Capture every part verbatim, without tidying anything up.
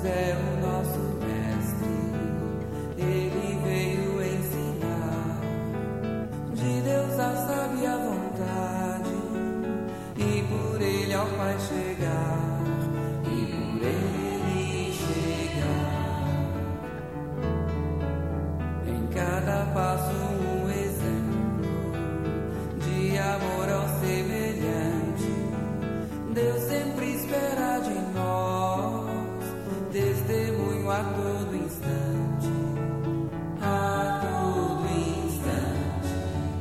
é o nosso mestre, ele veio ensinar de Deus a sábia vontade, e por ele ao Pai chegar, e por ele chegar. Em cada passo um exemplo de amor ao semelhante, Deus sempre espera de nós testemunho a todo instante, a todo instante.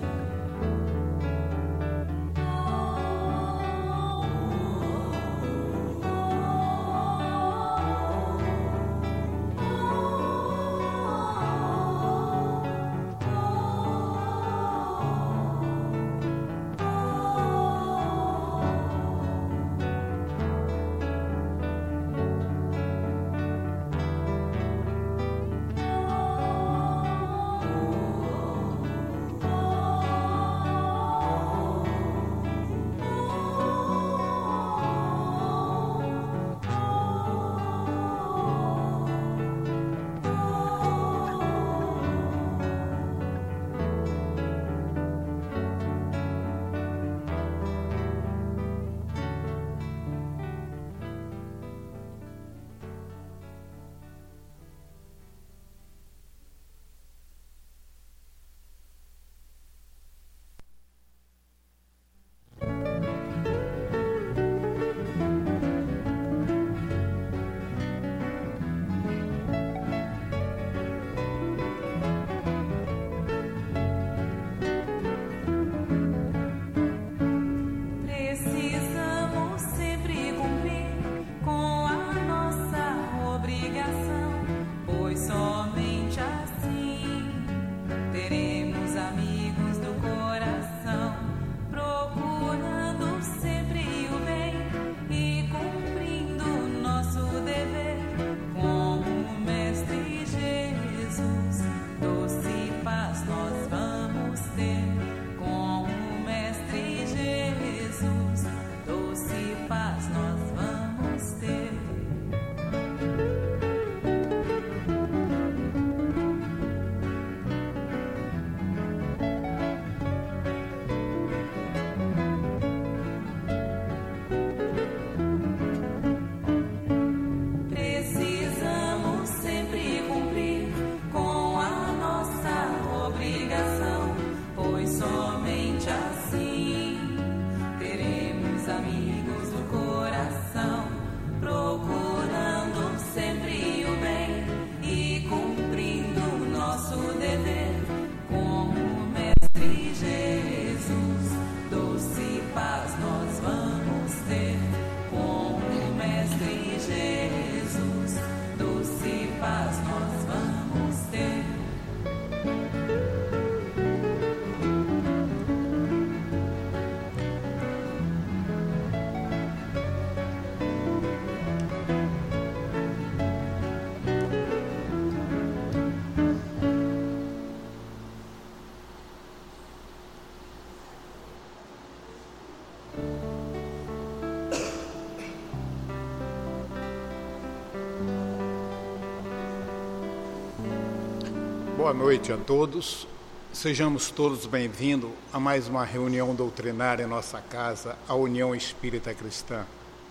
Boa noite a todos. Sejamos todos bem-vindos a mais uma reunião doutrinária em nossa casa, a União Espírita Cristã.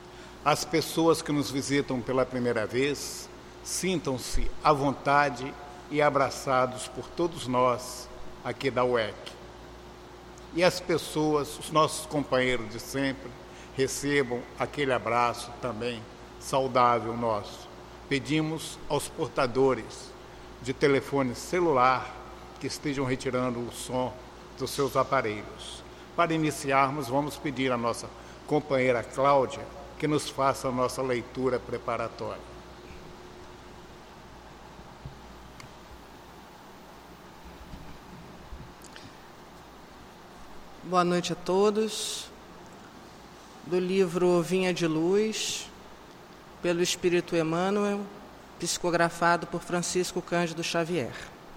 As pessoas que nos visitam pela primeira vez, sintam-se à vontade e abraçados por todos nós aqui da U E C. E as pessoas, os nossos companheiros de sempre, recebam aquele abraço também saudável nosso. Pedimos aos portadores de telefone celular que estejam retirando o som dos seus aparelhos. Para iniciarmos, vamos pedir à nossa companheira Cláudia que nos faça a nossa leitura preparatória. Boa noite a todos. Do livro Vinha de Luz, pelo Espírito Emmanuel, psicografado por Francisco Cândido Xavier.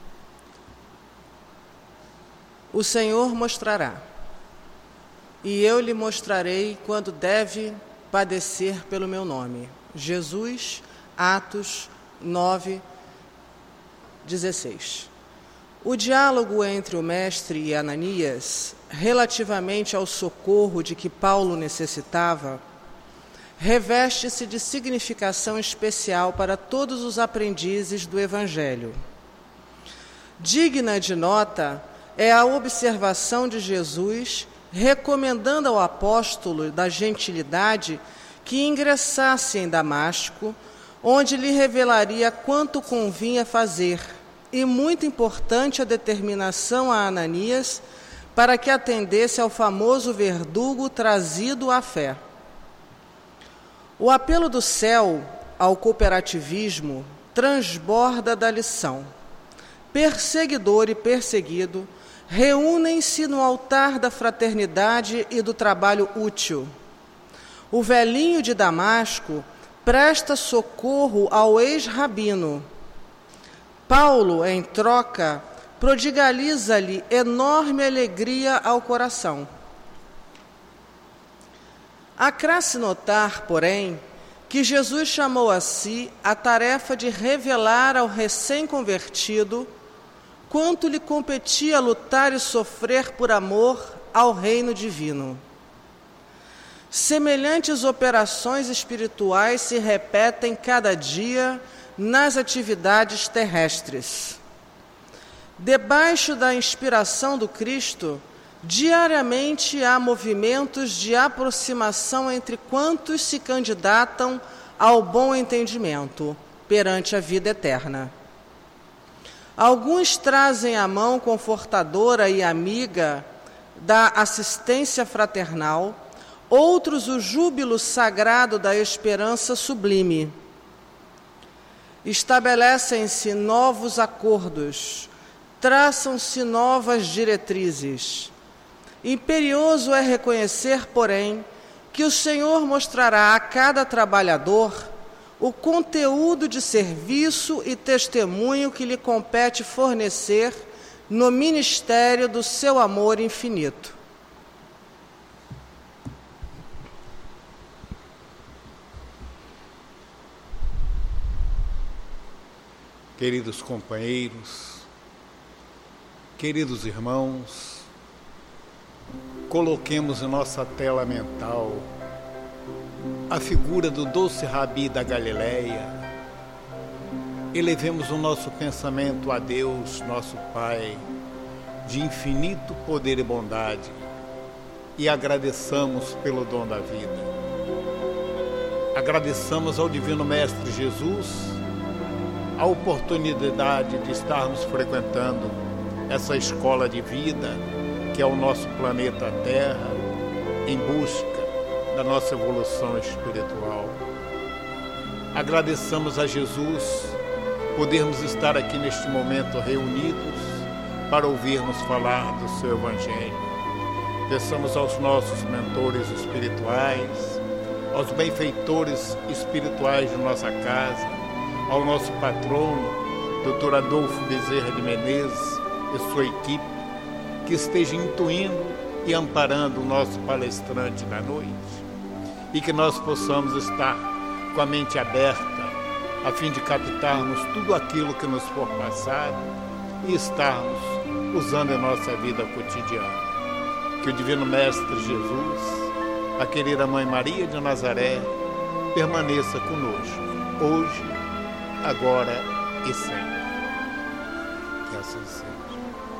O Senhor mostrará, e eu lhe mostrarei quando deve padecer pelo meu nome. Jesus, Atos nove, dezesseis. O diálogo entre o mestre e Ananias, relativamente ao socorro de que Paulo necessitava, reveste-se de significação especial para todos os aprendizes do Evangelho. Digna de nota é a observação de Jesus recomendando ao apóstolo da gentilidade que ingressasse em Damasco, onde lhe revelaria quanto convinha fazer, e muito importante a determinação a Ananias para que atendesse ao famoso verdugo trazido à fé. O apelo do céu ao cooperativismo transborda da lição. Perseguidor e perseguido reúnem-se no altar da fraternidade e do trabalho útil. O velhinho de Damasco presta socorro ao ex-rabino. Paulo, em troca, prodigaliza-lhe enorme alegria ao coração. Acresce notar, porém, que Jesus chamou a si a tarefa de revelar ao recém-convertido quanto lhe competia lutar e sofrer por amor ao reino divino. Semelhantes operações espirituais se repetem cada dia nas atividades terrestres. Debaixo da inspiração do Cristo, diariamente há movimentos de aproximação entre quantos se candidatam ao bom entendimento perante a vida eterna. Alguns trazem a mão confortadora e amiga da assistência fraternal, outros o júbilo sagrado da esperança sublime. Estabelecem-se novos acordos, traçam-se novas diretrizes. Imperioso é reconhecer, porém, que o Senhor mostrará a cada trabalhador o conteúdo de serviço e testemunho que lhe compete fornecer no ministério do seu amor infinito. Queridos companheiros, queridos irmãos, coloquemos em nossa tela mental a figura do doce Rabi da Galileia. Elevemos o nosso pensamento a Deus, nosso Pai, de infinito poder e bondade, e agradeçamos pelo dom da vida. Agradeçamos ao Divino Mestre Jesus a oportunidade de estarmos frequentando essa escola de vida, que é o nosso planeta Terra, em busca da nossa evolução espiritual. Agradeçamos a Jesus podermos estar aqui neste momento reunidos para ouvirmos falar do seu Evangelho. Peçamos aos nossos mentores espirituais, aos benfeitores espirituais de nossa casa, ao nosso patrono, doutor Adolfo Bezerra de Menezes e sua equipe, que esteja intuindo e amparando o nosso palestrante da noite, e que nós possamos estar com a mente aberta, a fim de captarmos tudo aquilo que nos for passado e estarmos usando em nossa vida cotidiana. Que o Divino Mestre Jesus, a querida Mãe Maria de Nazaré, permaneça conosco, hoje, agora e sempre. Que assim seja.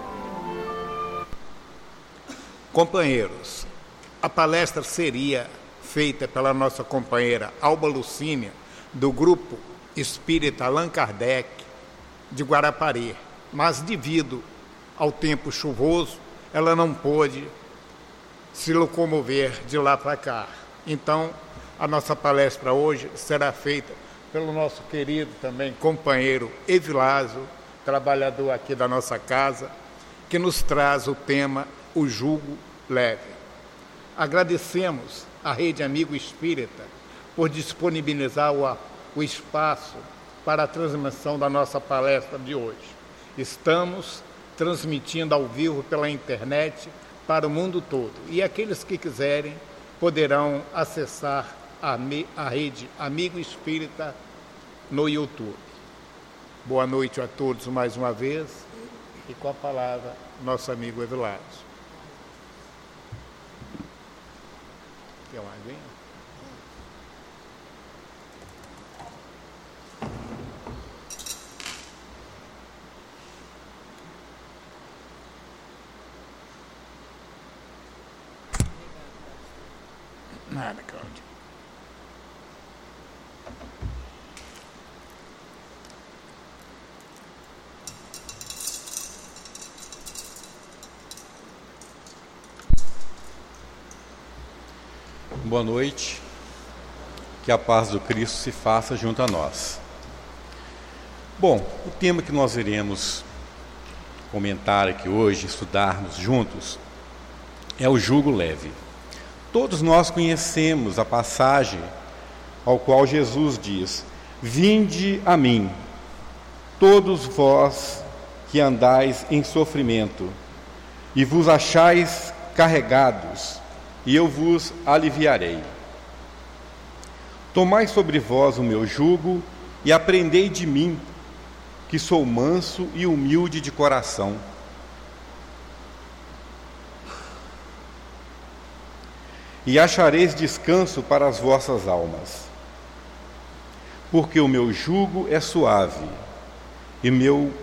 Companheiros, a palestra seria feita pela nossa companheira Alba Lucínia, do Grupo Espírita Allan Kardec, de Guarapari, mas devido ao tempo chuvoso, ela não pôde se locomover de lá para cá. Então, a nossa palestra hoje será feita pelo nosso querido também companheiro Evilásio, trabalhador aqui da nossa casa, que nos traz o tema O Jugo Leve. Agradecemos à Rede Amigo Espírita por disponibilizar o, o espaço para a transmissão da nossa palestra de hoje. Estamos transmitindo ao vivo pela internet para o mundo todo, e aqueles que quiserem poderão acessar a, a Rede Amigo Espírita no YouTube. Boa noite a todos mais uma vez. E com a palavra, nosso amigo Everlardo. Quer uma aguinha? Nada, Cláudio. Boa noite, que a paz do Cristo se faça junto a nós. Bom, o tema que nós iremos comentar aqui hoje, estudarmos juntos, é o jugo leve. Todos nós conhecemos a passagem ao qual Jesus diz: vinde a mim, todos vós que andais em sofrimento, e vos achais carregados, e eu vos aliviarei. Tomai sobre vós o meu jugo e aprendei de mim, que sou manso e humilde de coração. E achareis descanso para as vossas almas, porque o meu jugo é suave e meu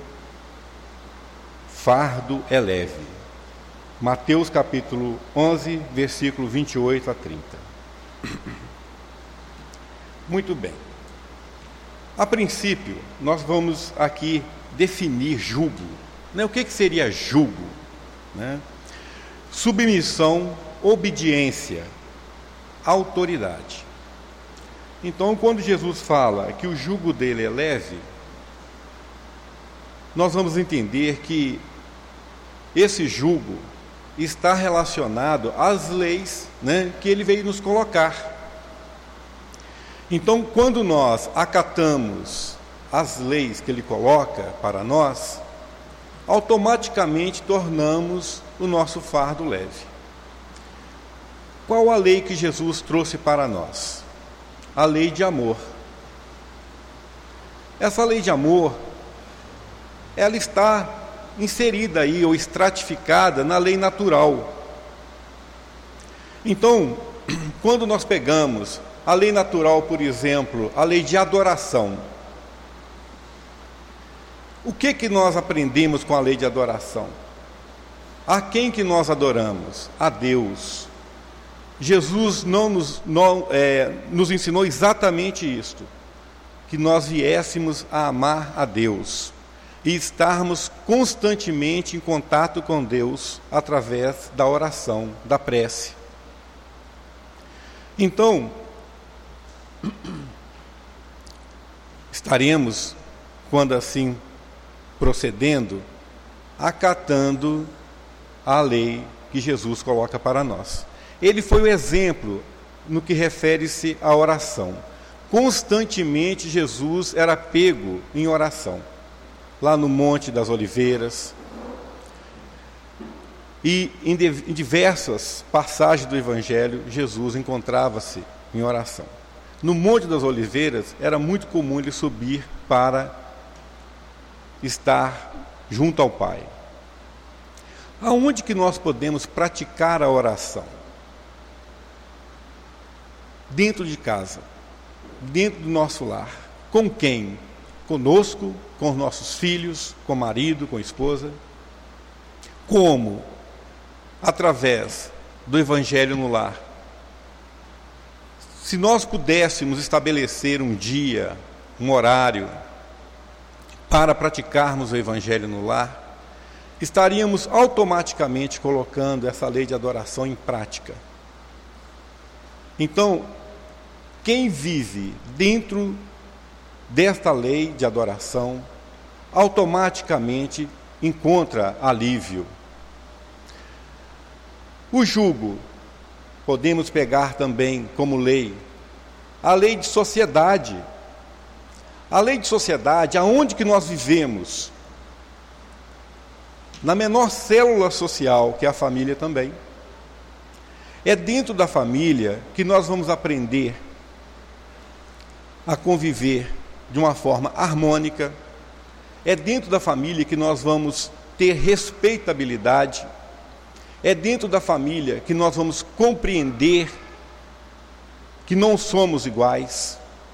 fardo é leve. Mateus capítulo onze, versículo vinte e oito a trinta. Muito bem. A princípio, nós vamos aqui definir jugo. Né? O que, que seria jugo? Né? Submissão, obediência, autoridade. Então, quando Jesus fala que o jugo dele é leve, nós vamos entender que esse jugo está relacionado às leis, né, que ele veio nos colocar. Então, quando nós acatamos as leis que ele coloca para nós, automaticamente tornamos o nosso fardo leve. Qual a lei que Jesus trouxe para nós? A lei de amor. Essa lei de amor, ela está inserida aí, ou estratificada na lei natural. Então, quando nós pegamos a lei natural, por exemplo, a lei de adoração, o que que nós aprendemos com a lei de adoração? A quem que nós adoramos? A Deus. Jesus não nos, não, é, nos ensinou exatamente isto, que nós viéssemos a amar a Deus e estarmos constantemente em contato com Deus através da oração, da prece. Então, estaremos, quando assim procedendo, acatando a lei que Jesus coloca para nós. Ele foi o exemplo no que refere-se à oração. Constantemente Jesus era pego em oração, lá no Monte das Oliveiras, e em diversas passagens do Evangelho, Jesus encontrava-se em oração. No Monte das Oliveiras, era muito comum ele subir para estar junto ao Pai. Aonde que nós podemos praticar a oração? Dentro de casa, dentro do nosso lar. Com quem? Conosco, com os nossos filhos, com o marido, com a esposa. Como? Através do Evangelho no lar. Se nós pudéssemos estabelecer um dia, um horário, para praticarmos o Evangelho no lar, estaríamos automaticamente colocando essa lei de adoração em prática. Então, quem vive dentro desta lei de adoração, automaticamente encontra alívio. O jugo, podemos pegar também como lei, a lei de sociedade. A lei de sociedade, aonde que nós vivemos? Na menor célula social, que é a família também. É dentro da família que nós vamos aprender a conviver de uma forma harmônica. É dentro da família que nós vamos ter respeitabilidade. É dentro da família que nós vamos compreender que não somos iguais.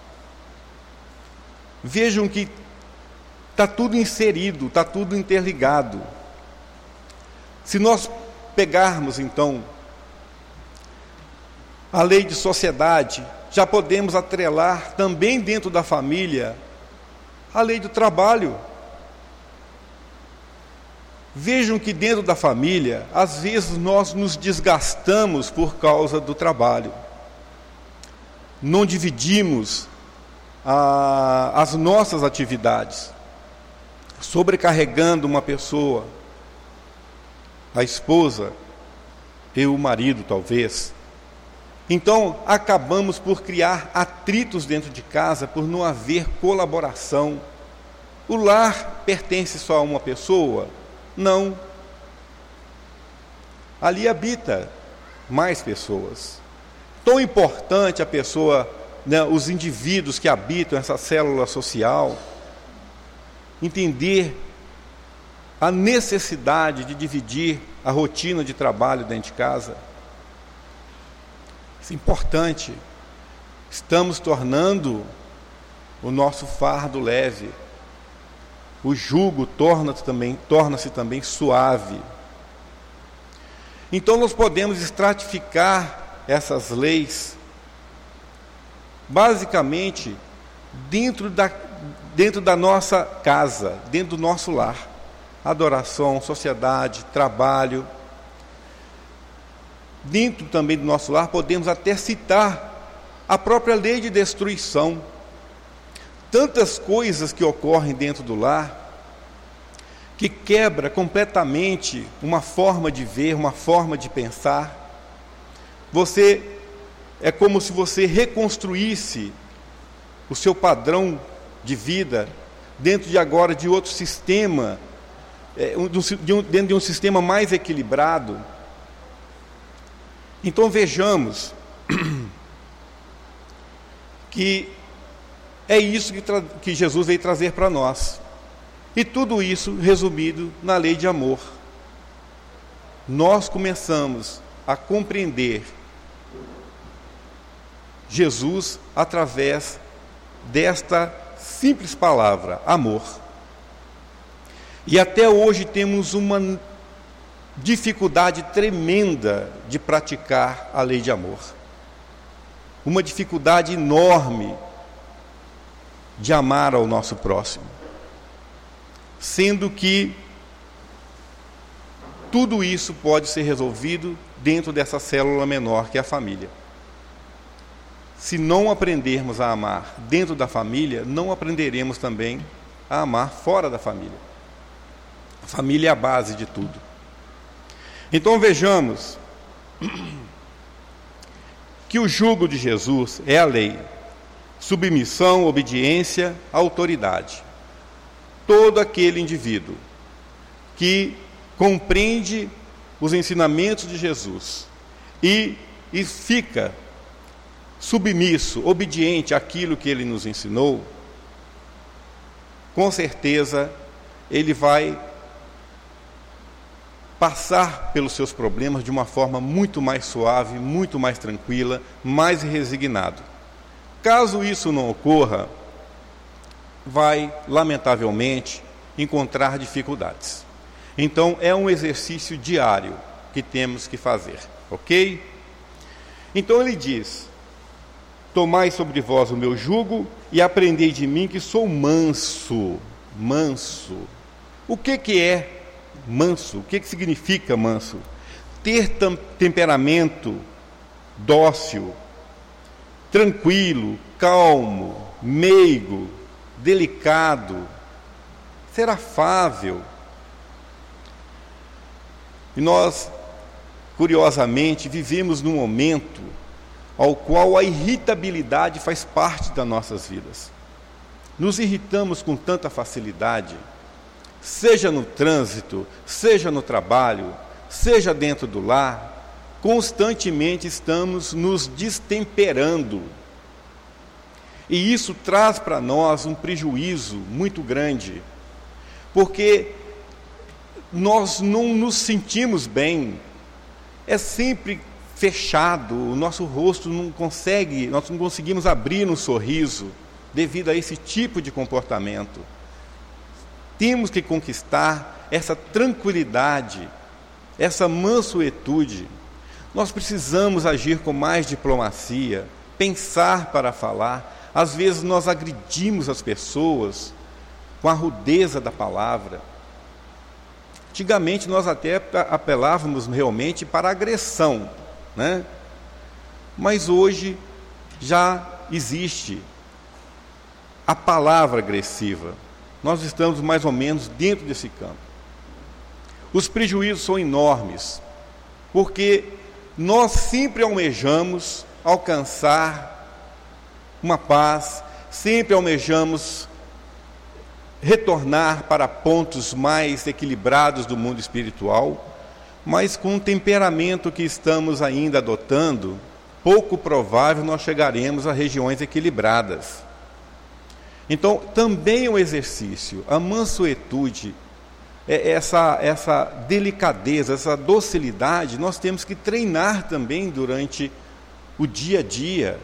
Vejam que está tudo inserido, está tudo interligado. Se nós pegarmos, então, a lei de sociedade, já podemos atrelar também dentro da família a lei do trabalho. Vejam que dentro da família, às vezes nós nos desgastamos por causa do trabalho. Não dividimos ah, as nossas atividades, sobrecarregando uma pessoa, a esposa e o marido, talvez. Então, acabamos por criar atritos dentro de casa, por não haver colaboração. O lar pertence só a uma pessoa? Não. Ali habita mais pessoas. Tão importante a pessoa, né, os indivíduos que habitam essa célula social, entender a necessidade de dividir a rotina de trabalho dentro de casa. Isso é importante. Estamos tornando o nosso fardo leve. O jugo torna-se também, torna-se também suave. Então nós podemos estratificar essas leis basicamente dentro da, dentro da nossa casa, dentro do nosso lar. Adoração, sociedade, trabalho. Dentro também do nosso lar podemos até citar a própria lei de destruição. Tantas coisas que ocorrem dentro do lar que quebra completamente uma forma de ver, uma forma de pensar. Você é como se você reconstruísse o seu padrão de vida dentro de agora de outro sistema, é, de um, dentro de um sistema mais equilibrado. Então vejamos que é isso que, tra- que Jesus veio trazer para nós. E tudo isso resumido na lei de amor. Nós começamos a compreender Jesus através desta simples palavra, amor. E até hoje temos uma dificuldade tremenda de praticar a lei de amor. Uma dificuldade enorme de amar ao nosso próximo. Sendo que tudo isso pode ser resolvido dentro dessa célula menor que é a família. Se não aprendermos a amar dentro da família, não aprenderemos também a amar fora da família. A família é a base de tudo. Então vejamos que o jugo de Jesus é a lei, submissão, obediência, autoridade. Todo aquele indivíduo que compreende os ensinamentos de Jesus e, e fica submisso, obediente àquilo que ele nos ensinou, com certeza ele vai passar pelos seus problemas de uma forma muito mais suave, muito mais tranquila, mais resignado. Caso isso não ocorra, vai, lamentavelmente, encontrar dificuldades. Então, é um exercício diário que temos que fazer, ok? Então ele diz: tomai sobre vós o meu jugo e aprendei de mim que sou manso. Manso. O que que é manso? O que que significa manso? Ter tam- temperamento dócil, tranquilo, calmo, meigo, delicado, ser afável. E nós, curiosamente, vivemos num momento ao qual a irritabilidade faz parte das nossas vidas. Nos irritamos com tanta facilidade, seja no trânsito, seja no trabalho, seja dentro do lar, constantemente estamos nos destemperando. E isso traz para nós um prejuízo muito grande, porque nós não nos sentimos bem, é sempre fechado, o nosso rosto não consegue, nós não conseguimos abrir um sorriso devido a esse tipo de comportamento. Temos que conquistar essa tranquilidade, essa mansuetude. Nós precisamos agir com mais diplomacia, pensar para falar. Às vezes nós agredimos as pessoas com a rudeza da palavra. Antigamente nós até apelávamos realmente para a agressão, né? Mas hoje já existe a palavra agressiva. Nós estamos mais ou menos dentro desse campo. Os prejuízos são enormes, porque nós sempre almejamos alcançar uma paz, sempre almejamos retornar para pontos mais equilibrados do mundo espiritual, mas com o temperamento que estamos ainda adotando, pouco provável nós chegaremos a regiões equilibradas. Então, também é um exercício, a mansuetude, essa, essa delicadeza, essa docilidade, nós temos que treinar também durante o dia a dia.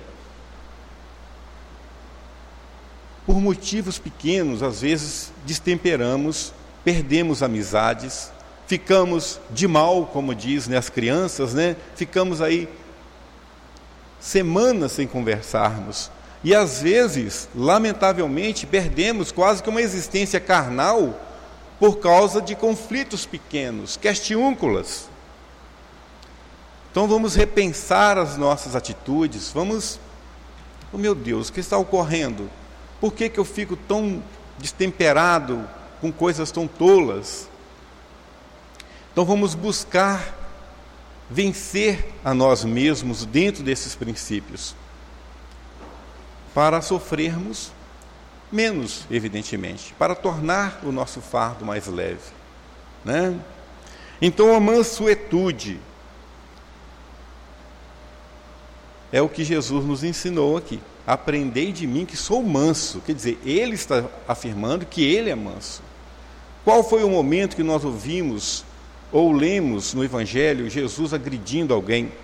Por motivos pequenos, às vezes destemperamos, perdemos amizades, ficamos de mal, como dizem as crianças, né? Ficamos aí semanas sem conversarmos. E às vezes, lamentavelmente, perdemos quase que uma existência carnal por causa de conflitos pequenos, questiúnculas. Então vamos repensar as nossas atitudes, vamos, oh meu Deus, o que está ocorrendo? Por que que eu fico tão destemperado com coisas tão tolas? Então vamos buscar vencer a nós mesmos dentro desses princípios, para sofrermos menos, evidentemente, para tornar o nosso fardo mais leve, né? Então a mansuetude é o que Jesus nos ensinou aqui. Aprendei de mim que sou manso. Quer dizer, ele está afirmando que ele é manso. Qual foi o momento que nós ouvimos ou lemos no Evangelho Jesus agredindo alguém?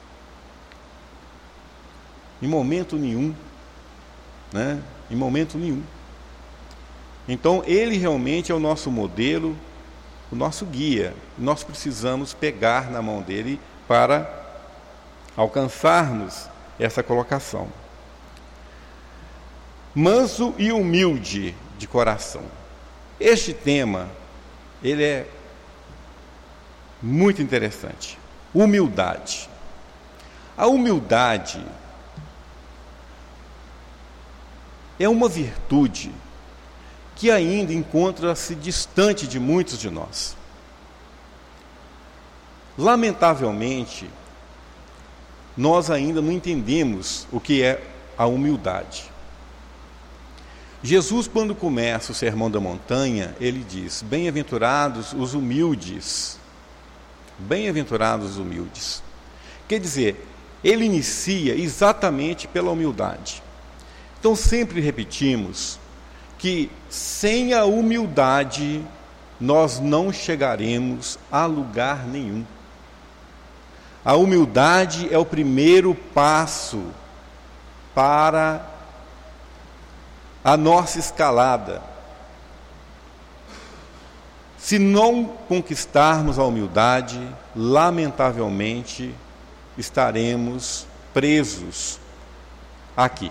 Em momento nenhum, né? Em momento nenhum. Então, ele realmente é o nosso modelo, o nosso guia. Nós precisamos pegar na mão dele para alcançarmos essa colocação. Manso e humilde de coração. Este tema, ele é muito interessante. Humildade. A humildade é uma virtude que ainda encontra-se distante de muitos de nós. Lamentavelmente, nós ainda não entendemos o que é a humildade. Jesus, quando começa o Sermão da Montanha, ele diz: bem-aventurados os humildes. Bem-aventurados os humildes. Quer dizer, ele inicia exatamente pela humildade. Então, sempre repetimos que sem a humildade nós não chegaremos a lugar nenhum. A humildade é o primeiro passo para a nossa escalada. Se não conquistarmos a humildade, lamentavelmente estaremos presos aqui.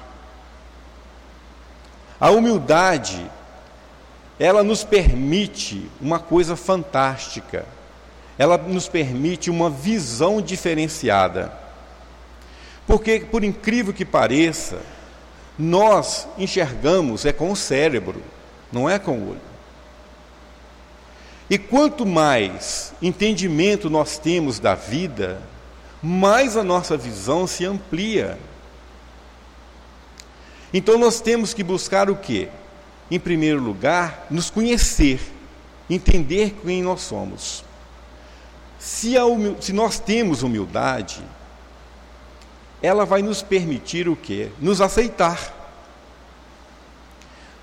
A humildade, ela nos permite uma coisa fantástica. Ela nos permite uma visão diferenciada. Porque, por incrível que pareça, nós enxergamos é com o cérebro, não é com o olho. E quanto mais entendimento nós temos da vida, mais a nossa visão se amplia. Então nós temos que buscar o quê? Em primeiro lugar, nos conhecer, entender quem nós somos. Se, a humil... Se nós temos humildade, ela vai nos permitir o quê? Nos aceitar.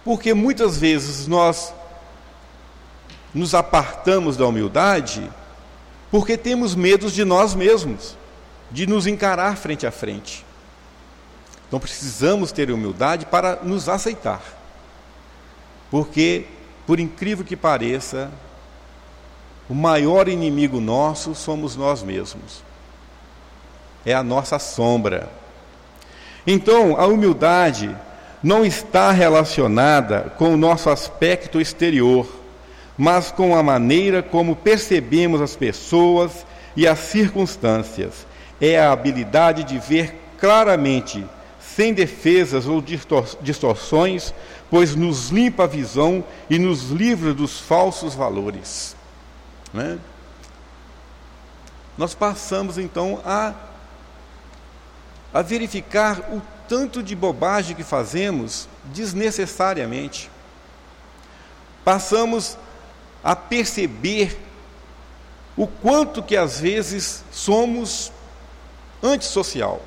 Porque muitas vezes nós nos apartamos da humildade porque temos medo de nós mesmos, de nos encarar frente a frente. Então precisamos ter humildade para nos aceitar. Porque, por incrível que pareça, o maior inimigo nosso somos nós mesmos. É a nossa sombra. Então, a humildade não está relacionada com o nosso aspecto exterior, mas com a maneira como percebemos as pessoas e as circunstâncias. É a habilidade de ver claramente, sem defesas ou distorções, pois nos limpa a visão e nos livra dos falsos valores. Né? Nós passamos então a, a verificar o tanto de bobagem que fazemos desnecessariamente. Passamos a perceber o quanto que às vezes somos antissocial.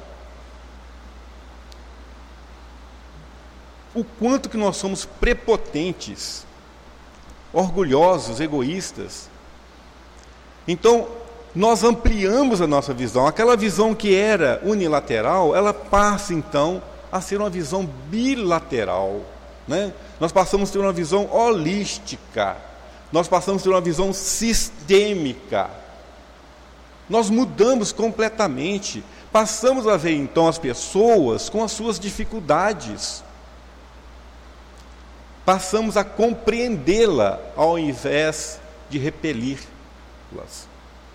O quanto que nós somos prepotentes, orgulhosos, egoístas. Então, nós ampliamos a nossa visão. Aquela visão que era unilateral, ela passa então a ser uma visão bilateral, né? Nós passamos a ter uma visão holística. Nós passamos a ter uma visão sistêmica. Nós mudamos completamente. Passamos a ver então as pessoas com as suas dificuldades. Passamos a compreendê-la ao invés de repeli-las.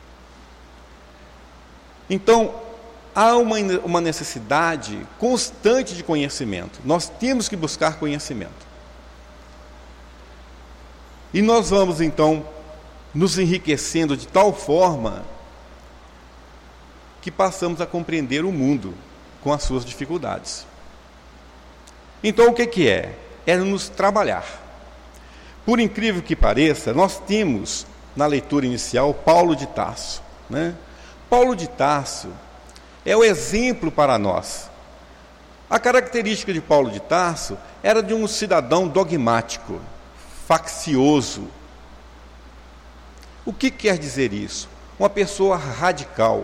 Então, há uma, uma necessidade constante de conhecimento. Nós temos que buscar conhecimento. E nós vamos, então, nos enriquecendo de tal forma que passamos a compreender o mundo com as suas dificuldades. Então, o que, que é? É nos trabalhar. Por incrível que pareça, nós temos, na leitura inicial, Paulo de Tarso, né? Paulo de Tarso é o exemplo para nós. A característica de Paulo de Tarso era de um cidadão dogmático, faccioso. O que quer dizer isso? Uma pessoa radical.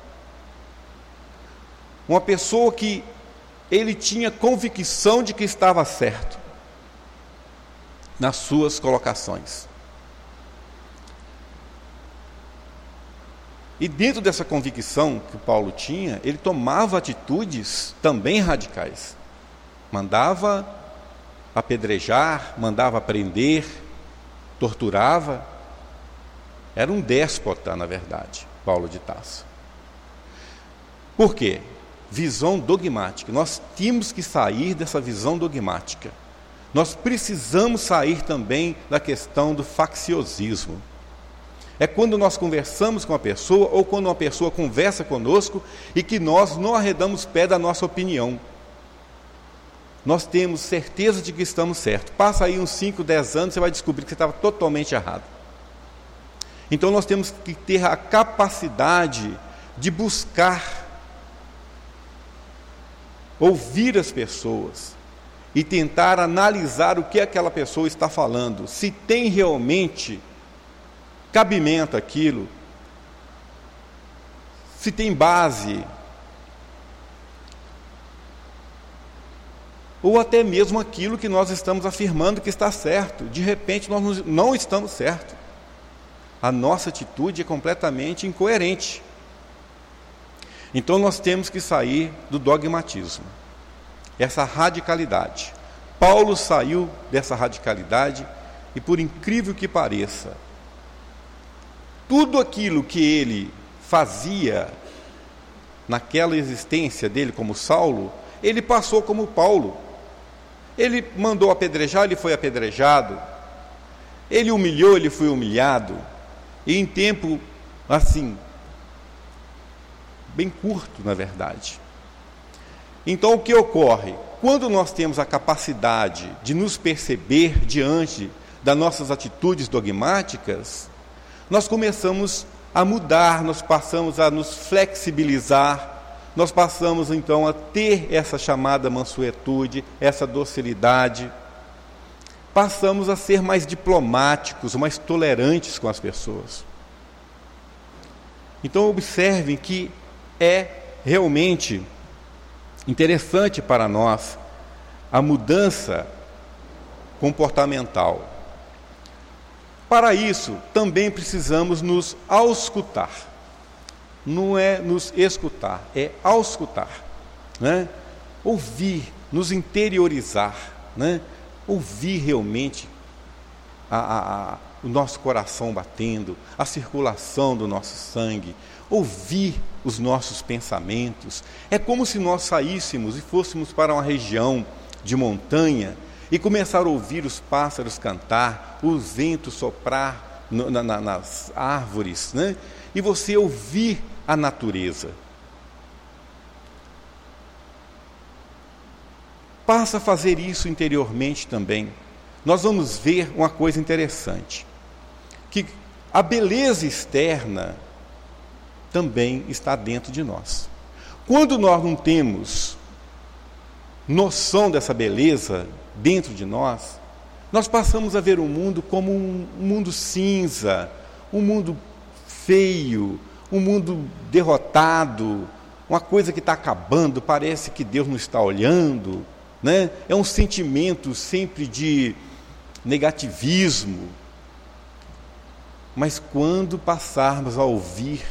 Uma pessoa que ele tinha convicção de que estava certo nas suas colocações. E dentro dessa convicção que Paulo tinha, ele tomava atitudes também radicais. Mandava apedrejar, mandava prender, torturava. Era um déspota, na verdade, Paulo de Tarso. Por quê? Visão dogmática. Nós temos que sair dessa visão dogmática. Nós precisamos sair também da questão do facciosismo. É quando nós conversamos com a pessoa, ou quando uma pessoa conversa conosco, e que nós não arredamos pé da nossa opinião. Nós temos certeza de que estamos certos. Passa aí uns cinco, dez anos, você vai descobrir que você estava totalmente errado. Então nós temos que ter a capacidade de buscar, ouvir as pessoas, e tentar analisar o que aquela pessoa está falando, se tem realmente cabimento aquilo, se tem base, ou até mesmo aquilo que nós estamos afirmando que está certo, de repente nós não estamos certos. A nossa atitude é completamente incoerente. Então nós temos que sair do dogmatismo, essa radicalidade. Paulo saiu dessa radicalidade e, por incrível que pareça, tudo aquilo que ele fazia naquela existência dele como Saulo, ele passou como Paulo. Ele mandou apedrejar, ele foi apedrejado. Ele humilhou, ele foi humilhado. E em tempo, assim, bem curto, na verdade. Então, o que ocorre? Quando nós temos a capacidade de nos perceber diante das nossas atitudes dogmáticas, nós começamos a mudar, nós passamos a nos flexibilizar, nós passamos então a ter essa chamada mansuetude, essa docilidade. passamos a ser mais diplomáticos, mais tolerantes com as pessoas. Então observem que é realmente interessante para nós a mudança comportamental. Para isso, também precisamos nos auscultar. Não é nos escutar, é auscultar, né? Ouvir, nos interiorizar, né? Ouvir realmente a, a, a, o nosso coração batendo, a circulação do nosso sangue, ouvir os nossos pensamentos. É como se nós saíssemos e fôssemos para uma região de montanha e começar a ouvir os pássaros cantar, o vento soprar no, na, nas árvores, né? E você ouvir a natureza. Passa a fazer isso interiormente também. Nós vamos ver uma coisa interessante, que a beleza externa também está dentro de nós. Quando nós não temos noção dessa beleza dentro de nós, nós passamos a ver o mundo como um mundo cinza, um mundo feio, um mundo derrotado, uma coisa que está acabando, parece que Deus não está olhando, né? É um sentimento sempre de negativismo. Mas quando passarmos a ouvir,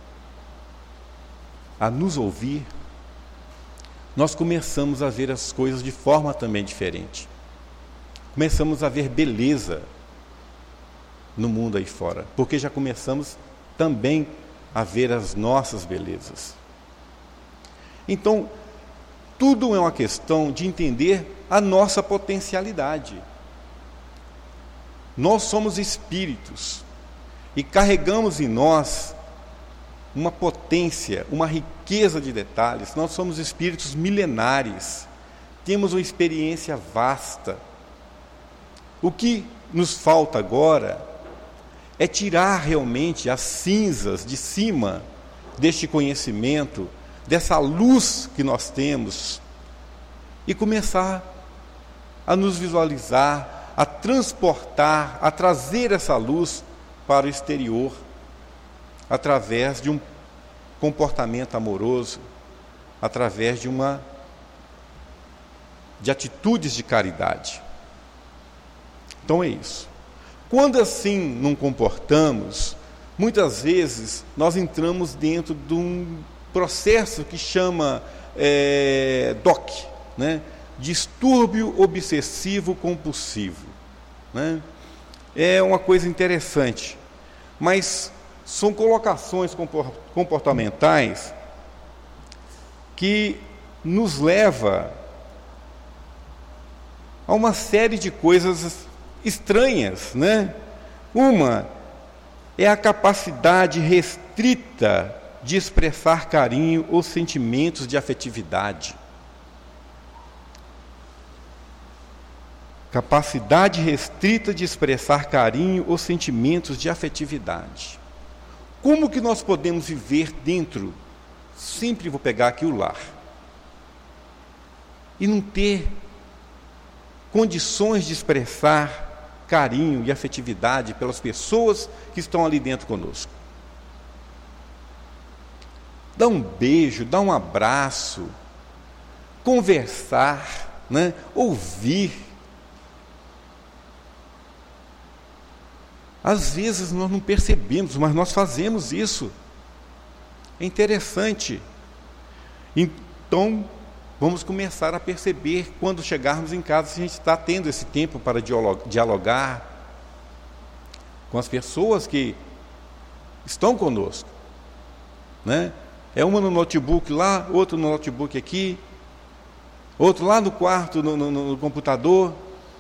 a nos ouvir, nós começamos a ver as coisas de forma também diferente. Começamos a ver beleza no mundo aí fora, porque já começamos também a ver as nossas belezas. Então, tudo é uma questão de entender a nossa potencialidade. Nós somos espíritos e carregamos em nós uma potência, uma riqueza de detalhes. Nós somos espíritos milenares, temos uma experiência vasta. O que nos falta agora é tirar realmente as cinzas de cima deste conhecimento, dessa luz que nós temos, e começar a nos visualizar, a transportar, a trazer essa luz para o exterior, através de um comportamento amoroso, através de uma de atitudes de caridade. Então é isso. Quando assim não comportamos, muitas vezes nós entramos dentro de um processo que chama é, D O C, né? Distúrbio obsessivo compulsivo, né? É uma coisa interessante, mas são colocações comportamentais que nos leva a uma série de coisas estranhas, né? Uma é a capacidade restrita de expressar carinho ou sentimentos de afetividade. Capacidade restrita de expressar carinho ou sentimentos de afetividade. Como que nós podemos viver dentro? Sempre vou pegar aqui o lar. E não ter condições de expressar carinho e afetividade pelas pessoas que estão ali dentro conosco. Dá um beijo, dá um abraço, conversar, né? Ouvir. Às vezes nós não percebemos, mas nós fazemos isso. É interessante. Então, vamos começar a perceber quando chegarmos em casa se a gente está tendo esse tempo para dialogar com as pessoas que estão conosco, né? É uma no notebook lá, outro no notebook aqui, outro lá no quarto, no, no, no computador,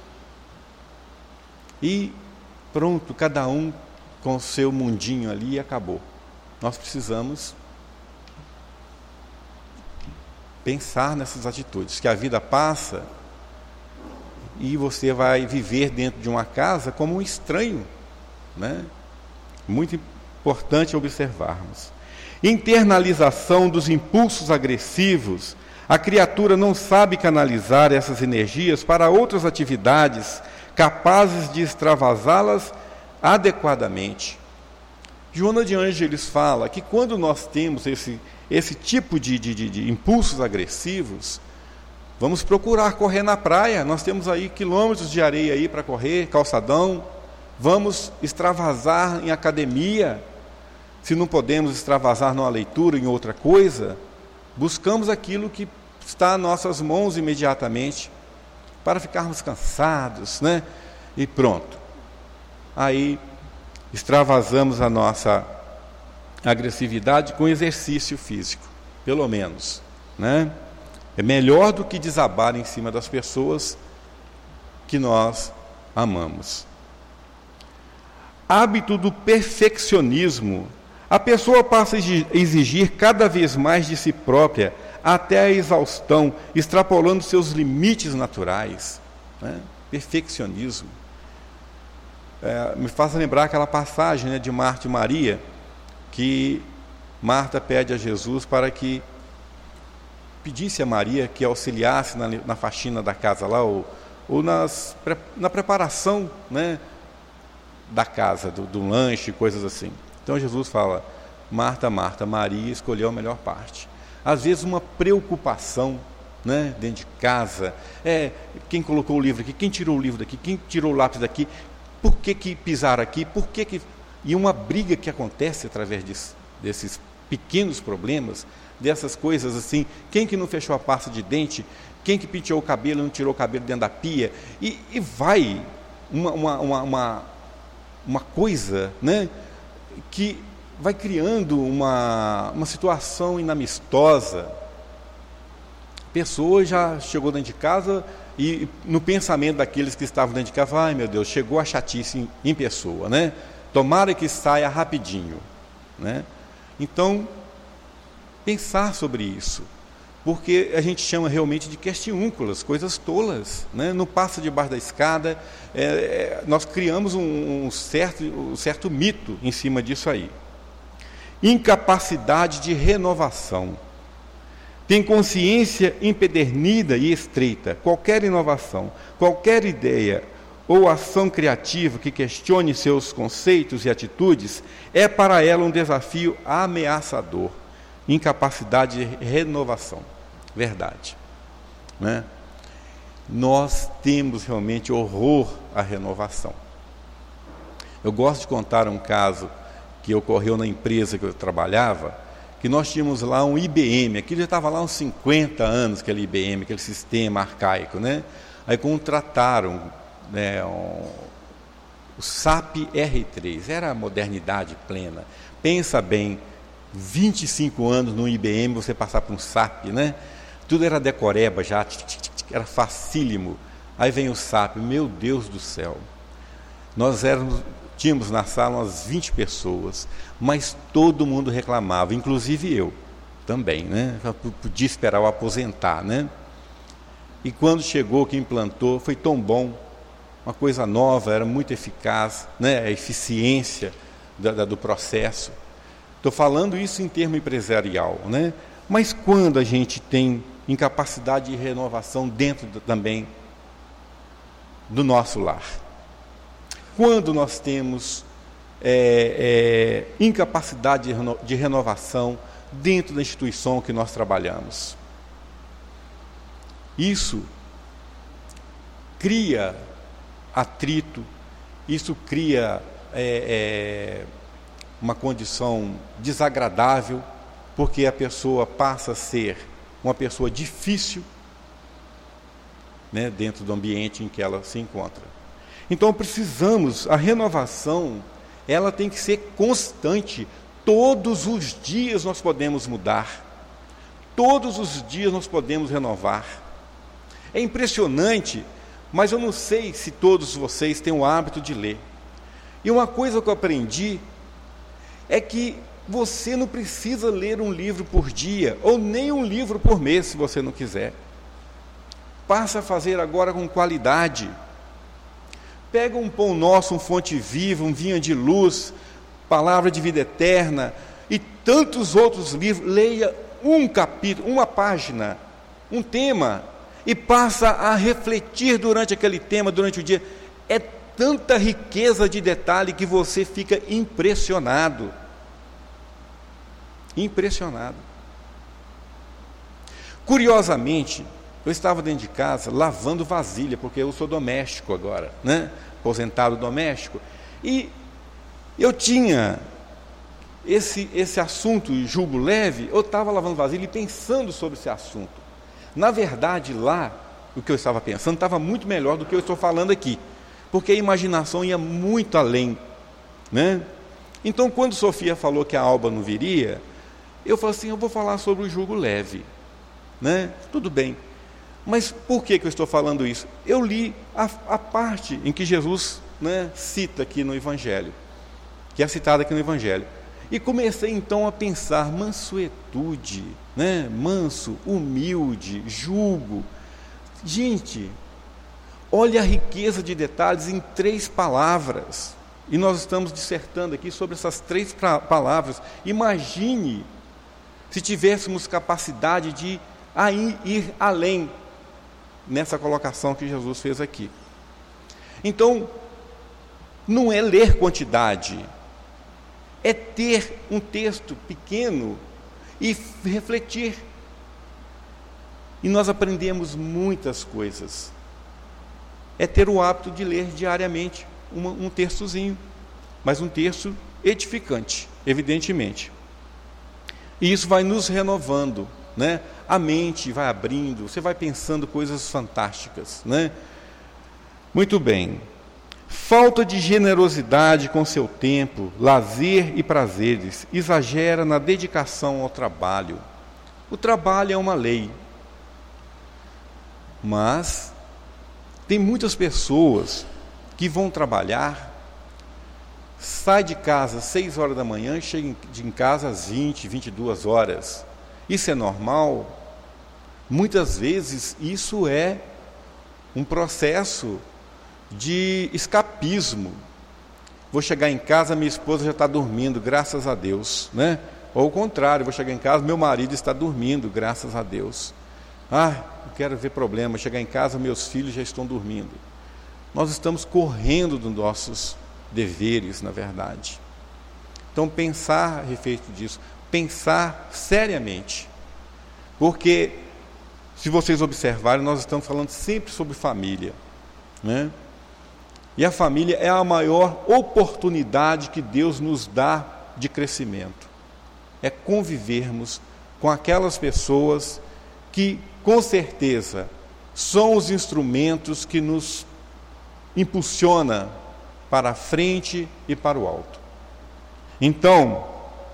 e pronto, cada um com o seu mundinho ali e acabou. Nós precisamos pensar nessas atitudes, que a vida passa e você vai viver dentro de uma casa como um estranho, né? Muito importante observarmos. Internalização dos impulsos agressivos. A criatura não sabe canalizar essas energias para outras atividades capazes de extravasá-las adequadamente. Joana de Ângeles fala que quando nós temos esse, esse tipo de, de, de, de impulsos agressivos, vamos procurar correr na praia. Nós temos aí quilômetros de areia aí para correr, calçadão. Vamos extravasar em academia. Se não podemos extravasar numa leitura, em outra coisa, buscamos aquilo que está em nossas mãos imediatamente, para ficarmos cansados, né? E pronto. Aí extravasamos a nossa agressividade com exercício físico, pelo menos, né? É melhor do que desabar em cima das pessoas que nós amamos. Hábito do perfeccionismo. A pessoa passa a exigir cada vez mais de si própria, até a exaustão, extrapolando seus limites naturais, né? Perfeccionismo. É, me faz lembrar aquela passagem, né, de Marta e Maria, que Marta pede a Jesus para que pedisse a Maria que auxiliasse na, na faxina da casa lá, ou, ou nas, na preparação, né, da casa, do, do lanche, coisas assim. Então Jesus fala: Marta, Marta, Maria escolheu a melhor parte. Às vezes uma preocupação, né, dentro de casa, é, quem colocou o livro aqui, quem tirou o livro daqui, quem tirou o lápis daqui, por que que pisaram aqui, por que que... E uma briga que acontece através disso, desses pequenos problemas, dessas coisas assim, quem que não fechou a pasta de dente, quem que penteou o cabelo e não tirou o cabelo dentro da pia, e, e vai uma, uma, uma, uma, uma coisa, né, que vai criando uma, uma situação inamistosa. A pessoa já chegou dentro de casa e no pensamento daqueles que estavam dentro de casa, ai meu Deus, chegou a chatice em, em pessoa, né? Tomara que saia rapidinho, né? Então, pensar sobre isso, porque a gente chama realmente de questiúnculas, coisas tolas, né? Não passa debaixo da escada. É, é, nós criamos um, um, certo, um certo mito em cima disso aí. Incapacidade de renovação. Tem consciência empedernida e estreita. Qualquer inovação, qualquer ideia ou ação criativa que questione seus conceitos e atitudes é para ela um desafio ameaçador. Incapacidade de renovação. Verdade, né? Nós temos realmente horror à renovação. Eu gosto de contar um caso que ocorreu na empresa que eu trabalhava, que nós tínhamos lá um I B M, aquilo já estava lá há uns cinquenta anos, aquele I B M, aquele sistema arcaico, né? Aí contrataram, né, um, o S A P R três, era a modernidade plena. Pensa bem, vinte e cinco anos no I B M, você passar por um S A P, né? Tudo era decoreba já, era facílimo. Aí vem o S A P, meu Deus do céu. Nós éramos, tínhamos na sala umas vinte pessoas, mas todo mundo reclamava, inclusive eu também, né? Eu podia esperar eu aposentar, né? E quando chegou, que implantou, foi tão bom, uma coisa nova, era muito eficaz, né? A eficiência da, da, do processo. Estou falando isso em termo empresarial, né? Mas quando a gente tem incapacidade de renovação dentro do, também do nosso lar, quando nós temos é, é, incapacidade de, reno, de renovação dentro da instituição que nós trabalhamos, isso cria atrito, isso cria é, é, uma condição desagradável, porque a pessoa passa a ser uma pessoa difícil, né, dentro do ambiente em que ela se encontra. Então precisamos, a renovação, ela tem que ser constante. Todos os dias nós podemos mudar, todos os dias nós podemos renovar. É impressionante, mas eu não sei se todos vocês têm o hábito de ler. E uma coisa que eu aprendi é que você não precisa ler um livro por dia, ou nem um livro por mês, se você não quiser. Passa a fazer agora com qualidade. Pega um Pão Nosso, um Fonte Viva, um Vinha de Luz, Palavra de Vida Eterna, e tantos outros livros. Leia um capítulo, uma página, um tema, e passa a refletir durante aquele tema, durante o dia. é tanta riqueza de detalhe que você fica impressionado. Impressionado. Curiosamente, eu estava dentro de casa lavando vasilha, porque eu sou doméstico agora, né? Aposentado doméstico, e eu tinha esse, esse assunto, julgo leve, eu estava lavando vasilha e pensando sobre esse assunto. Na verdade, lá, o que eu estava pensando estava muito melhor do que eu estou falando aqui, porque a imaginação ia muito além, né? Então, quando Sofia falou que a Alba não viria, eu falei assim, eu vou falar sobre o julgo leve, né? Tudo bem, mas por que, que eu estou falando isso? Eu li a, a parte em que Jesus, né, cita aqui no Evangelho, que é citada aqui no Evangelho, e comecei então a pensar, mansuetude, né? Manso, humilde, julgo. Gente, olha a riqueza de detalhes em três palavras, e nós estamos dissertando aqui sobre essas três palavras. Imagine se tivéssemos capacidade de ir além nessa colocação que Jesus fez aqui. Então, não é ler quantidade, é ter um texto pequeno e refletir. E nós aprendemos muitas coisas. É ter o hábito de ler diariamente uma, um textozinho, mas um texto edificante, evidentemente. E isso vai nos renovando, né? A mente vai abrindo, você vai pensando coisas fantásticas, né? Muito bem. Falta de generosidade com seu tempo, lazer e prazeres, exagera na dedicação ao trabalho. O trabalho é uma lei, mas tem muitas pessoas que vão trabalhar, sai de casa às seis horas da manhã e chega em casa às vinte, vinte e duas horas. Isso é normal? Muitas vezes isso é um processo de escapismo. Vou chegar em casa, minha esposa já está dormindo, graças a Deus, né? Ou o contrário, vou chegar em casa, meu marido está dormindo, graças a Deus. Ah, não quero ver problema, chegar em casa, meus filhos já estão dormindo. Nós estamos correndo dos nossos deveres, na verdade. Então, pensar a respeito disso, pensar seriamente, porque, se vocês observarem, nós estamos falando sempre sobre família, né? E a família é a maior oportunidade que Deus nos dá de crescimento. É convivermos com aquelas pessoas que, com certeza, são os instrumentos que nos impulsiona para a frente e para o alto. Então,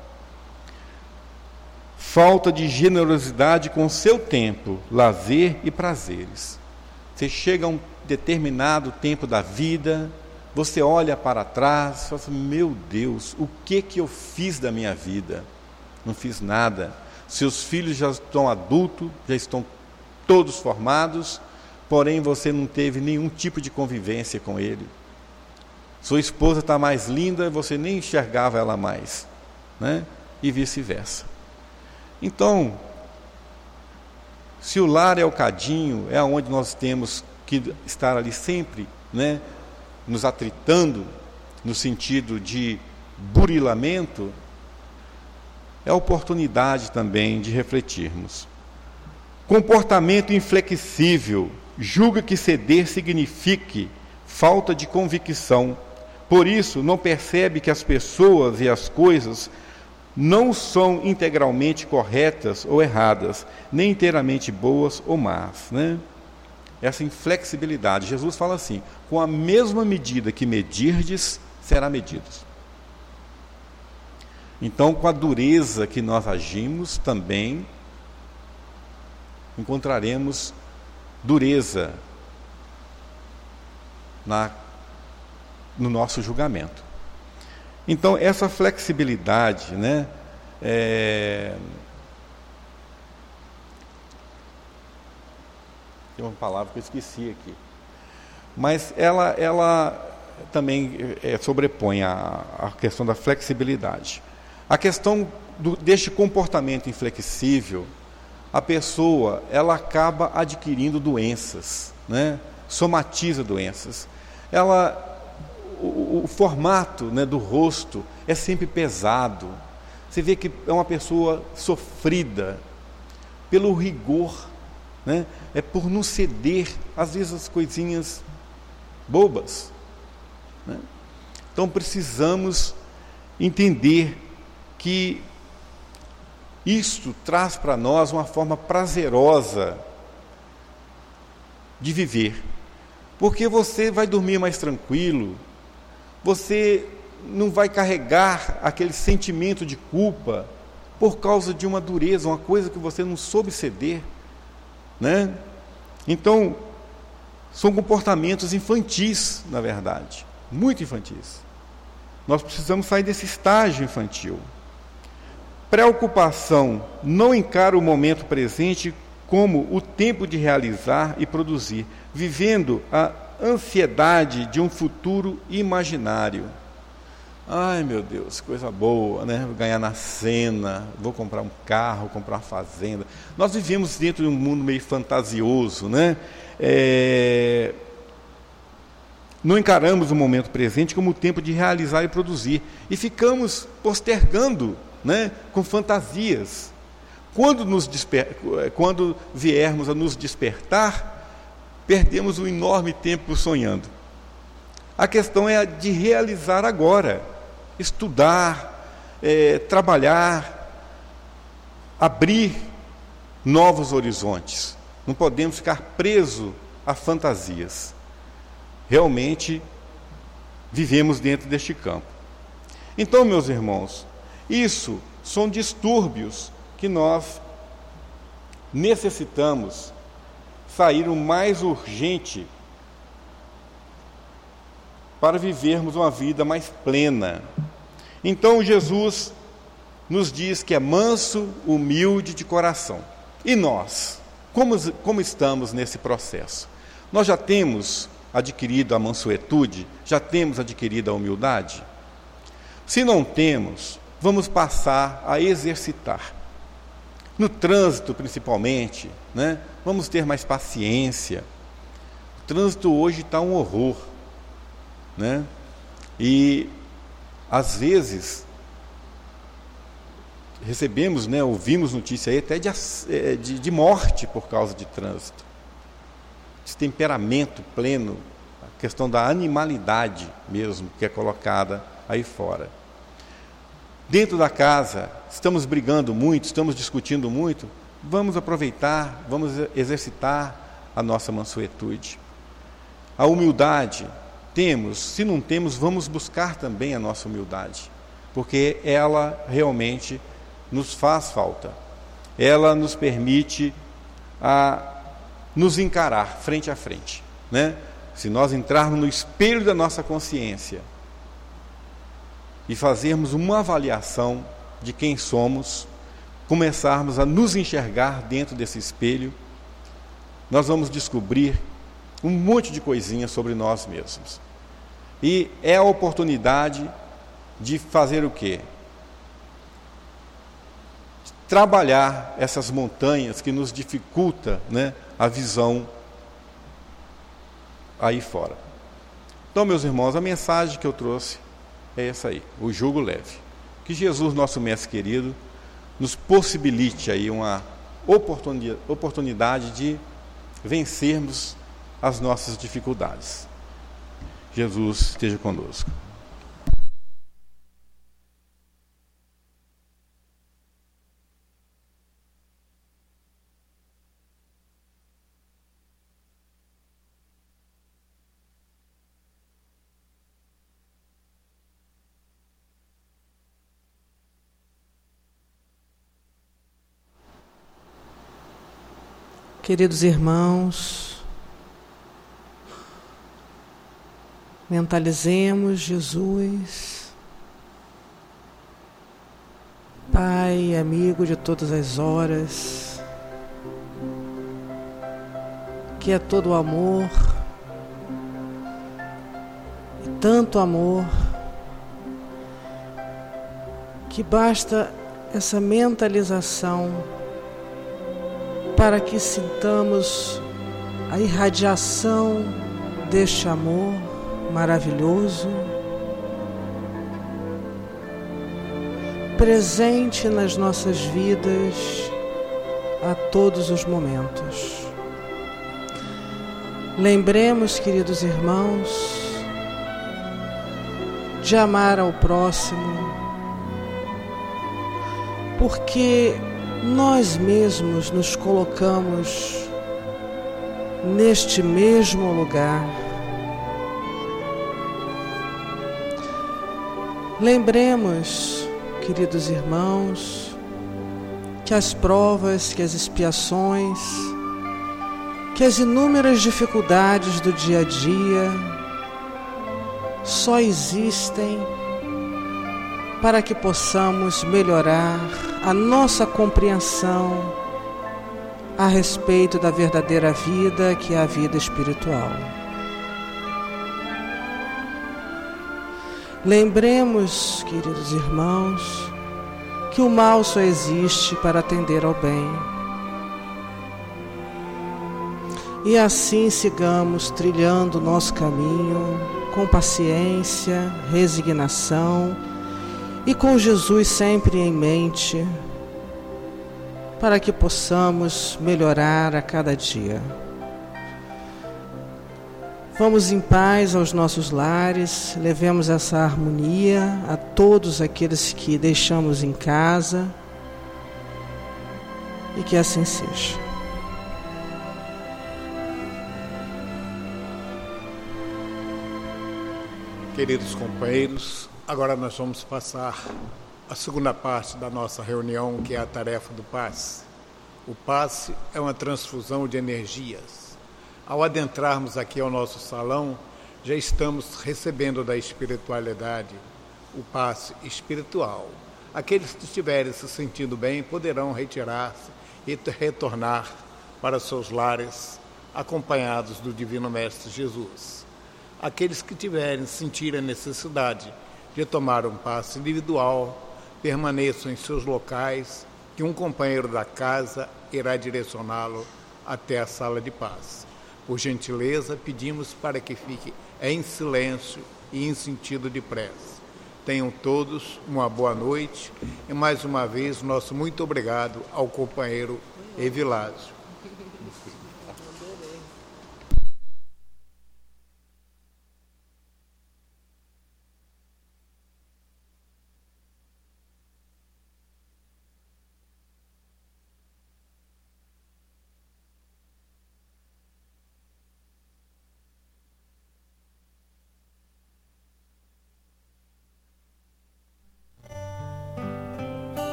falta de generosidade com seu tempo, lazer e prazeres. Você chega a um determinado tempo da vida, você olha para trás e fala assim, meu Deus, o que que eu fiz da minha vida? Não fiz nada. Seus filhos já estão adultos, já estão todos formados, porém você não teve nenhum tipo de convivência com ele. Sua esposa está mais linda, você nem enxergava ela mais, né? E vice-versa. Então, se o lar é o cadinho, é onde nós temos que estar ali sempre, né, nos atritando, no sentido de burilamento, é oportunidade também de refletirmos. Comportamento inflexível, julga que ceder signifique falta de convicção, por isso não percebe que as pessoas e as coisas não são integralmente corretas ou erradas, nem inteiramente boas ou más, né? Essa inflexibilidade, Jesus fala assim, com a mesma medida que medirdes, será medidos. Então, com a dureza que nós agimos, também encontraremos dureza na, no nosso julgamento. Então, essa flexibilidade, né, é... tem uma palavra que eu esqueci aqui, mas ela, ela também é, sobrepõe a, a questão da flexibilidade. A questão do, deste comportamento inflexível, a pessoa ela acaba adquirindo doenças, né? Somatiza doenças. ela, o, o formato, né, do rosto é sempre pesado. Você vê que é uma pessoa sofrida pelo rigor, né? É por não ceder, às vezes, as coisinhas bobas, né? Então precisamos entender que isto traz para nós uma forma prazerosa de viver, porque você vai dormir mais tranquilo, você não vai carregar aquele sentimento de culpa por causa de uma dureza, uma coisa que você não soube ceder, né? Então, são comportamentos infantis, na verdade, muito infantis. Nós precisamos sair desse estágio infantil. Preocupação não encara o momento presente como o tempo de realizar e produzir, vivendo a ansiedade de um futuro imaginário. Ai, meu Deus, coisa boa, né? Vou ganhar na cena, vou comprar um carro, comprar uma fazenda. Nós vivemos dentro de um mundo meio fantasioso, né? É... Não encaramos o momento presente como o tempo de realizar e produzir, e ficamos postergando, né, com fantasias. Quando, nos desper... Quando viermos a nos despertar, perdemos um enorme tempo sonhando. A questão é a de realizar agora, estudar, é, trabalhar, abrir novos horizontes. Não podemos ficar presos a fantasias. Realmente vivemos dentro deste campo. Então, meus irmãos, isso são distúrbios que nós necessitamos sair o mais urgente para vivermos uma vida mais plena. Então Jesus nos diz que é manso, humilde de coração. E nós, como, como estamos nesse processo? Nós já temos adquirido a mansuetude? Já temos adquirido a humildade? Se não temos, vamos passar a exercitar. No trânsito, principalmente, né? Vamos ter mais paciência. O trânsito hoje está um horror, né? E às vezes recebemos, né, ouvimos notícia aí até de, de, de morte por causa de trânsito. Esse temperamento pleno, a questão da animalidade mesmo que é colocada aí fora. Dentro da casa, estamos brigando muito, estamos discutindo muito, vamos aproveitar, vamos exercitar a nossa mansuetude. A humildade, temos, se não temos, vamos buscar também a nossa humildade, porque ela realmente nos faz falta. Ela nos permite a nos encarar frente a frente, né? Se nós entrarmos no espelho da nossa consciência e fazermos uma avaliação de quem somos, começarmos a nos enxergar dentro desse espelho, nós vamos descobrir um monte de coisinhas sobre nós mesmos. E é a oportunidade de fazer o quê? Trabalhar essas montanhas que nos dificulta, né, a visão aí fora. Então, meus irmãos, a mensagem que eu trouxe é essa aí, o jugo leve. Que Jesus, nosso mestre querido, nos possibilite aí uma oportunidade, oportunidade de vencermos as nossas dificuldades. Jesus esteja conosco. Queridos irmãos, mentalizemos Jesus, Pai, amigo de todas as horas, que é todo amor, e tanto amor, que basta essa mentalização para que sintamos a irradiação deste amor maravilhoso, presente nas nossas vidas a todos os momentos. Lembremos, queridos irmãos, de amar ao próximo, porque nós mesmos nos colocamos neste mesmo lugar. Lembremos, queridos irmãos, que as provas, que as expiações, que as inúmeras dificuldades do dia a dia só existem para que possamos melhorar a nossa compreensão a respeito da verdadeira vida, que é a vida espiritual. Lembremos, queridos irmãos, que o mal só existe para atender ao bem. E assim sigamos trilhando o nosso caminho com paciência, resignação e com Jesus sempre em mente, para que possamos melhorar a cada dia. Vamos em paz aos nossos lares, levemos essa harmonia a todos aqueles que deixamos em casa, e que assim seja. Queridos companheiros, agora nós vamos passar a segunda parte da nossa reunião, que é a tarefa do passe. O passe é uma transfusão de energias. Ao adentrarmos aqui ao nosso salão, já estamos recebendo da espiritualidade o passe espiritual. Aqueles que estiverem se sentindo bem poderão retirar-se e retornar para seus lares, acompanhados do Divino Mestre Jesus. Aqueles que tiverem sentir a necessidade de tomar um passe individual, permaneçam em seus locais, que um companheiro da casa irá direcioná-lo até a sala de passe. Por gentileza, pedimos para que fique em silêncio e em sentido de prece. Tenham todos uma boa noite e, mais uma vez, nosso muito obrigado ao companheiro Evilásio.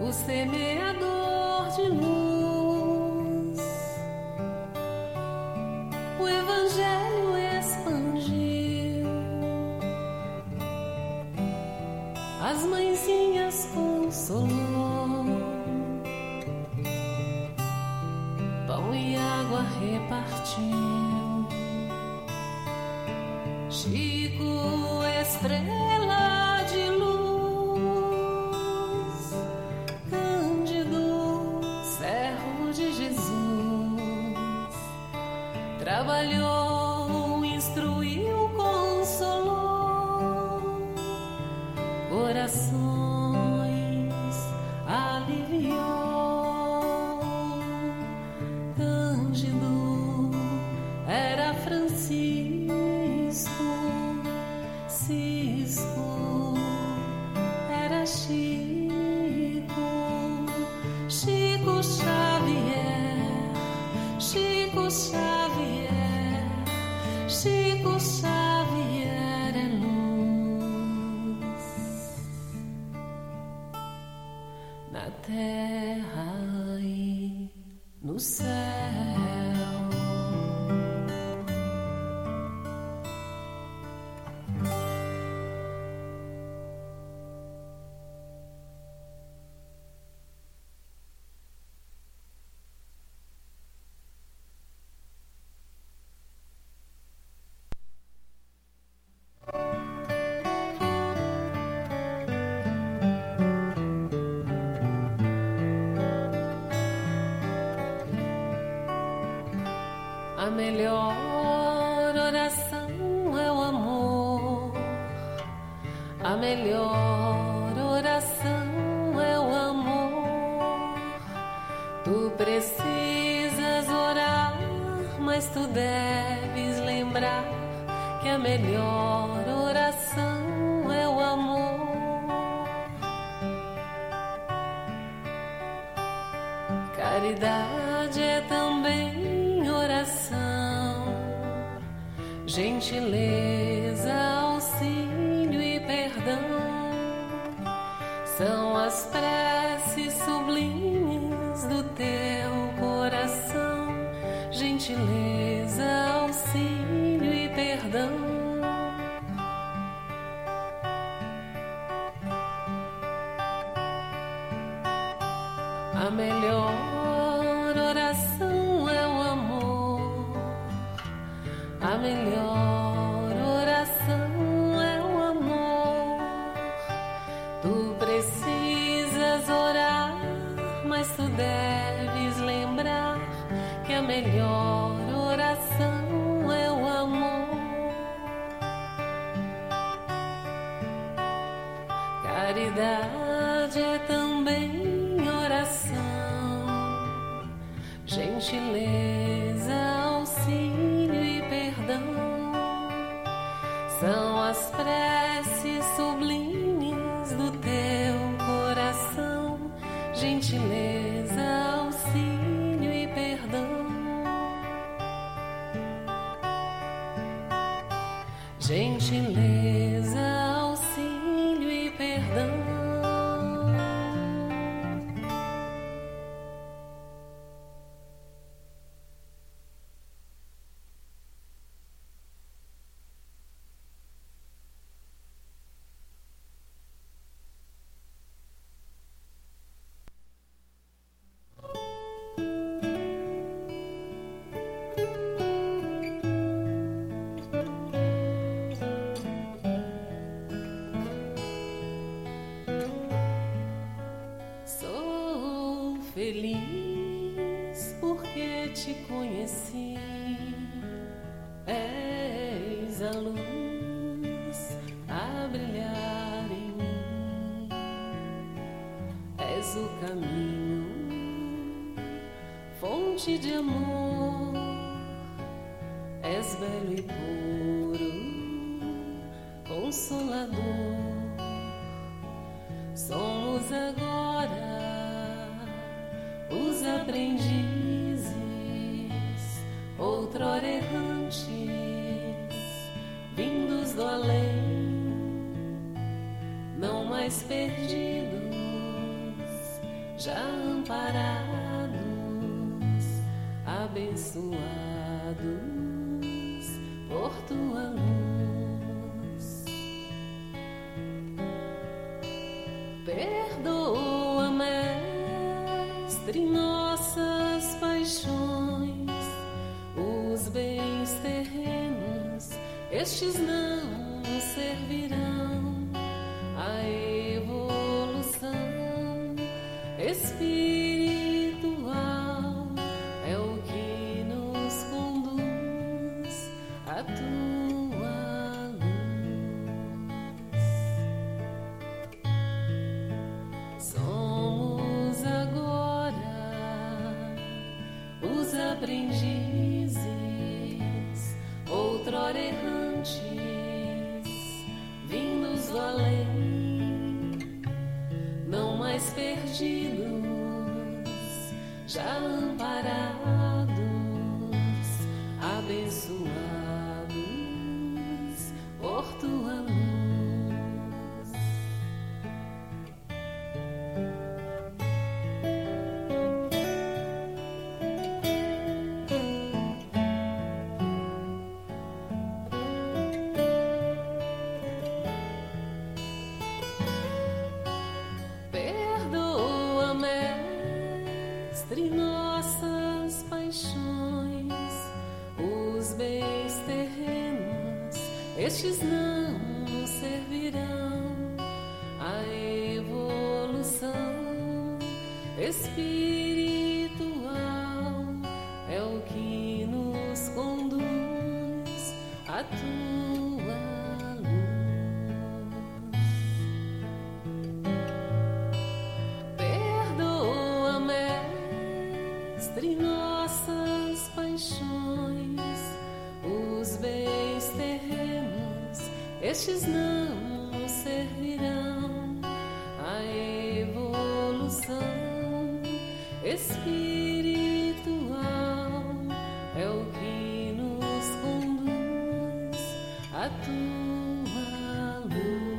o semeador de luz. O Evangelho expandiu, as mãezinhas consolou, pão e água repartiu. Chico, estrela de luz, Cândido, servo de Jesus, trabalhou, instruiu, consolou, corações aliviou. Cândido era Francisco, Cisco era Chico, Chico Xavier, Chico Xavier, Chico Xavier é luz na terra e no céu. A melhor oração é o amor. A melhor oração é o amor. Tu precisas orar, mas tu deves lembrar que a melhor oração é o amor. Caridade é também oração, gentileza, auxílio e perdão. São as preces sublimes do teu coração, gentileza, auxílio e perdão. A melhor oração é o amor. A melhor oração é o amor. Tu precisas orar, mas tu deves lembrar que a melhor oração é o amor. Caridade é também oração, gentileza, auxílio e perdão. São as preces sublimes do teu coração, gentileza, auxílio e perdão. Gentileza, auxílio e perdão. Feliz porque te conheci, és a luz a brilhar em mim, és o caminho, fonte de amor, és belo e puro, consolador. Somos agora os aprendizes, outrora errantes, vindos do além, não mais perdidos, já amparados, abençoados por tua luz. Perdoa, Mestre, nossas paixões, os bens terrenos, estes não servirão à evolução espiritual, é o que nos conduz à tua luz. Somos agora os aprendizes, outrora errantes, vindos do além, não mais perdidos, já amparados, abençoados por tua luz. Perdoa, Mestre, nossas paixões, os bens terrenos, estes não servirão à evolução espiritual, é o que nos conduz à tua luz. Perdoa, Mestre, nossas paixões, os bens terrenos, estes não servirão à evolução espiritual, é o que nos conduz à tua luz.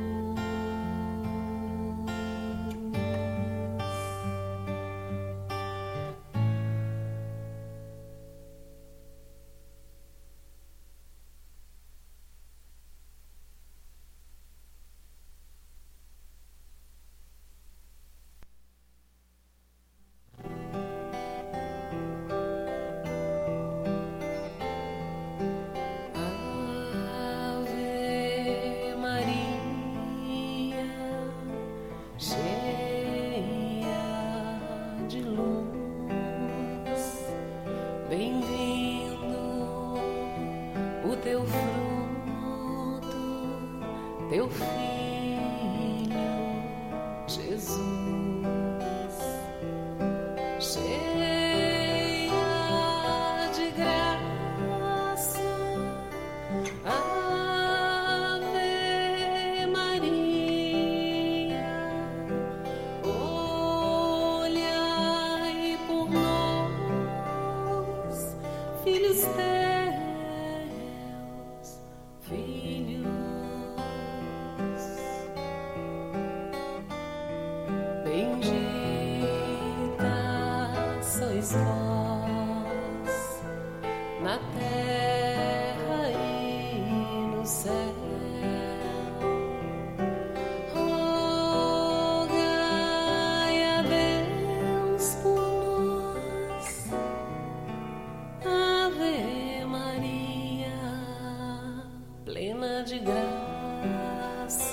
Ave Maria, cheia de luz, bem-vindo o teu fruto, teu filho Jesus. Cheia de graça, Ave Maria, olhai por nós, filhos teus, filhos. Bendita sois vós na terra e no céu. Rogai a Deus por nós, Ave Maria, plena de graça.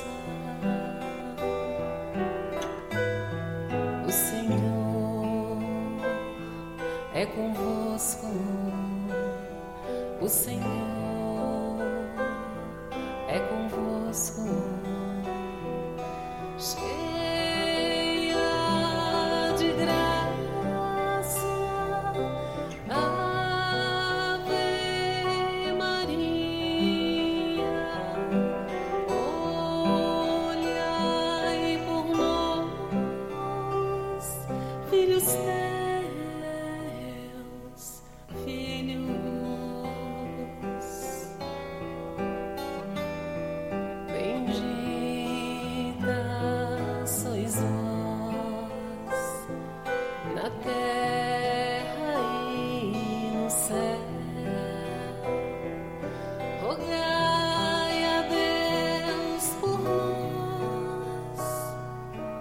O Senhor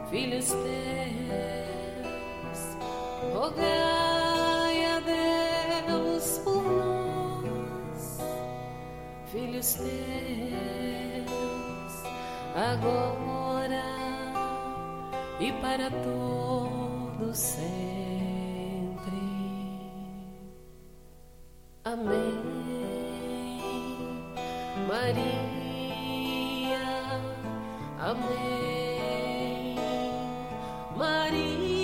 filhos teus, rogai a Deus por nós, filhos teus, agora e para todos sempre. Amém. Maria, amém. Maria.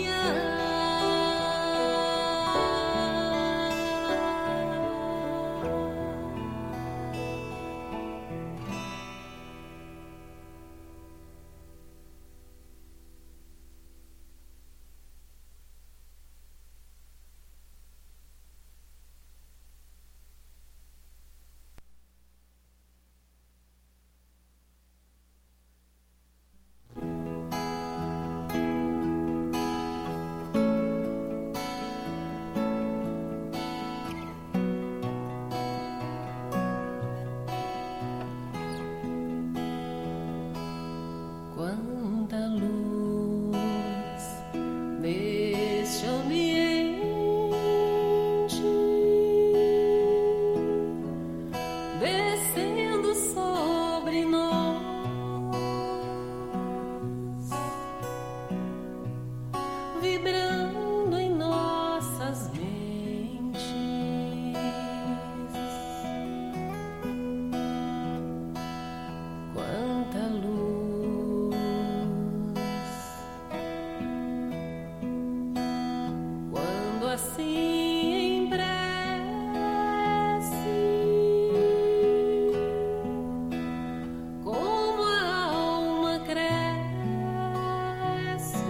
Quanta luz neste ambiente, descendo sobre nós, vibrando em nossas mentes. Quanta luz, quando assim em prece, como a alma cresce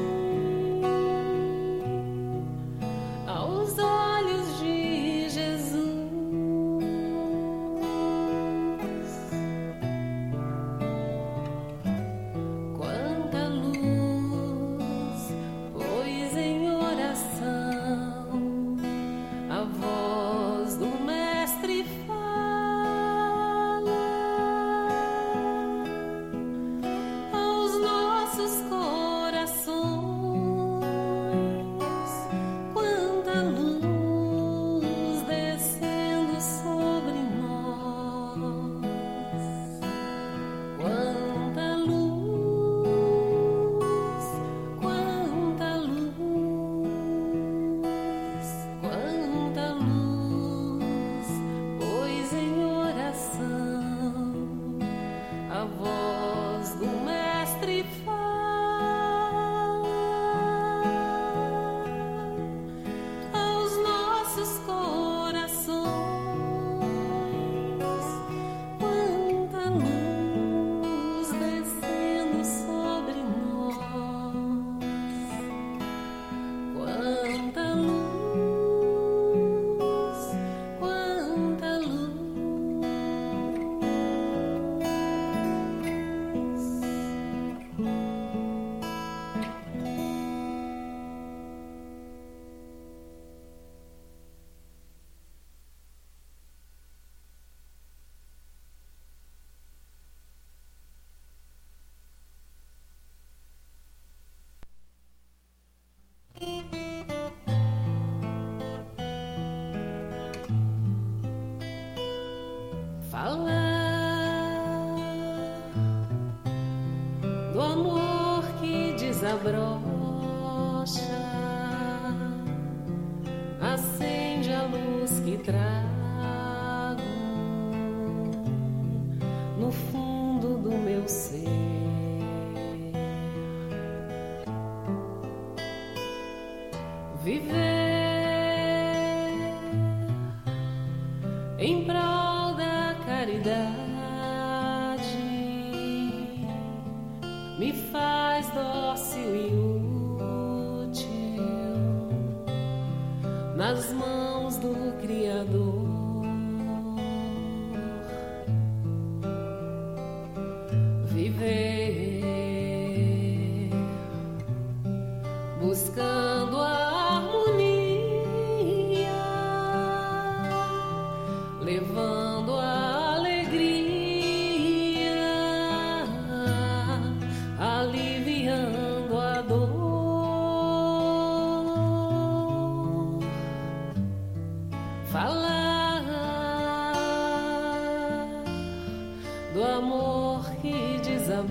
aos olhos de Jesus. Quanta luz, pois em oração a voz do Mestre fala aos nossos corações. Quanta luz descendo sobre nós. Quanta luz, quanta luz, quanta luz, pois em oração a voz do Mestre fala aos nossos corações. Quanta luz descendo sobre nós. Quanta luz, quanta luz. Falar do amor que desabrocha, acende a luz que trago no fundo do meu ser. Viver em prol da caridade me faz dócil e útil nas mãos do Criador. Viver buscando a harmonia, levando a alegria, aliviando a dor.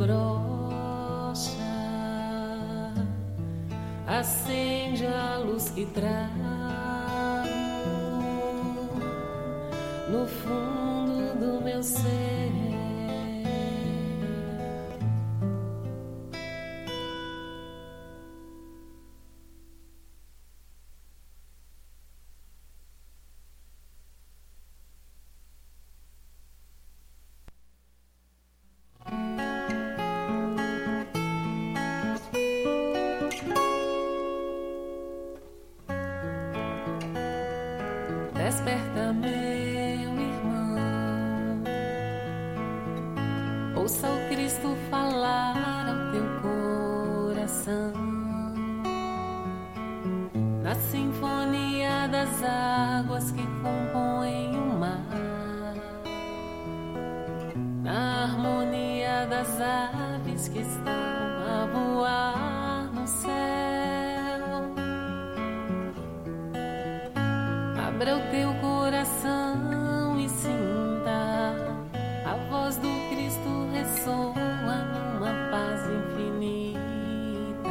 desabrocha, acende a luz que trago no fundo do meu ser. Desperta, meu irmão, ouça o Cristo falar ao teu coração, na sinfonia das águas que compõem o mar, na harmonia das aves que estão a voar no céu. Abra o teu coração e sinta a voz do Cristo ressoa numa paz infinita.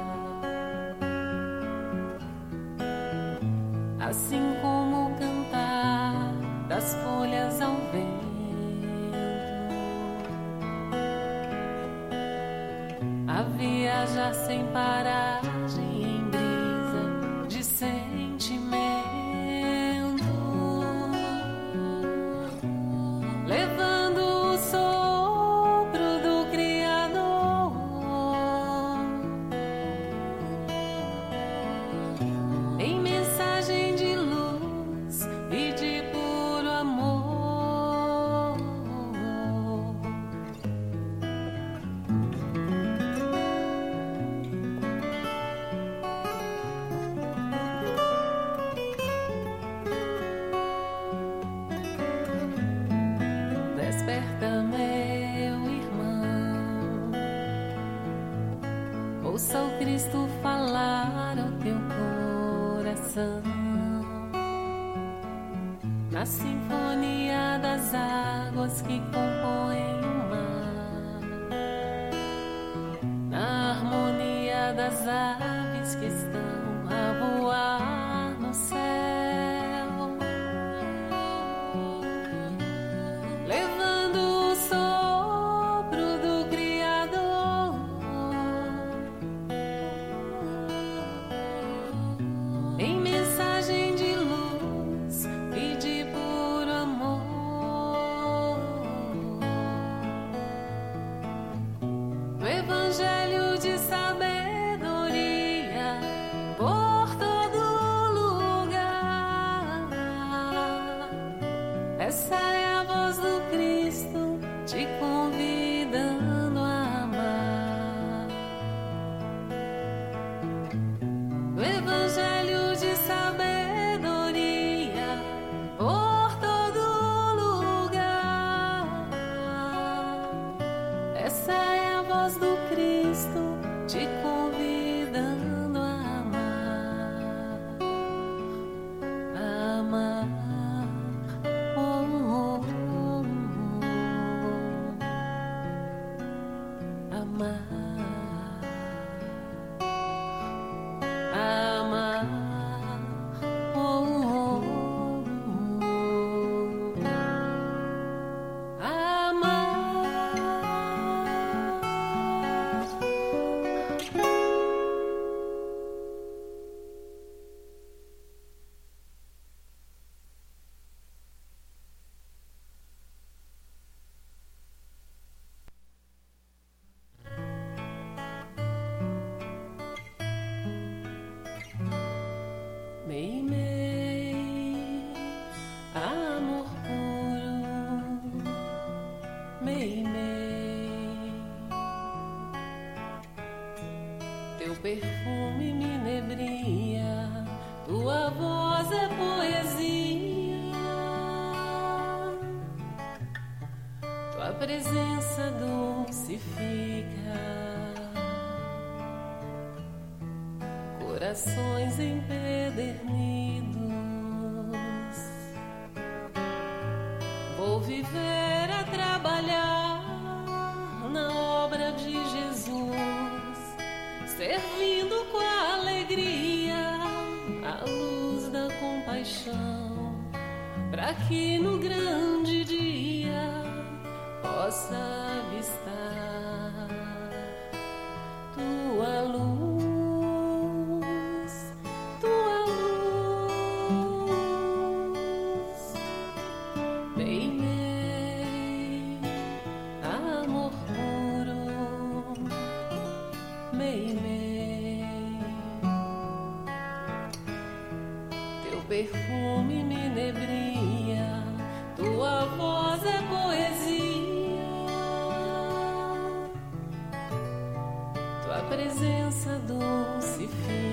Assim como o cantar das folhas ao vento, a viajar sem paragem em brisa de sentimento. Desperta, meu irmão, ouça o Cristo falar ao teu coração, na sinfonia das águas que compõem o mar, na harmonia das aves que estão a voar no céu. Evangelho de sabedoria por todo lugar. Essa é a voz do Cristo te convidando a amar. O Evangelho de sabedoria por todo lugar. Essa é a voz do Cristo te convidando a amar, a amar, oh, oh, oh, oh. Amar, amar, oh, oh, oh. Amar. Mei, mei, amor puro, mei, mei, teu perfume me inebria, tua voz é poesia, tua presença dulcifica corações empedernidos. Vou viver a trabalhar na obra servindo com alegria a luz da compaixão, para que no grande dia possa avistar tua luz, tua luz. Bem, bem, amor puro, bem, bem, teu perfume me inebria, tua voz é poesia, tua presença dulcifica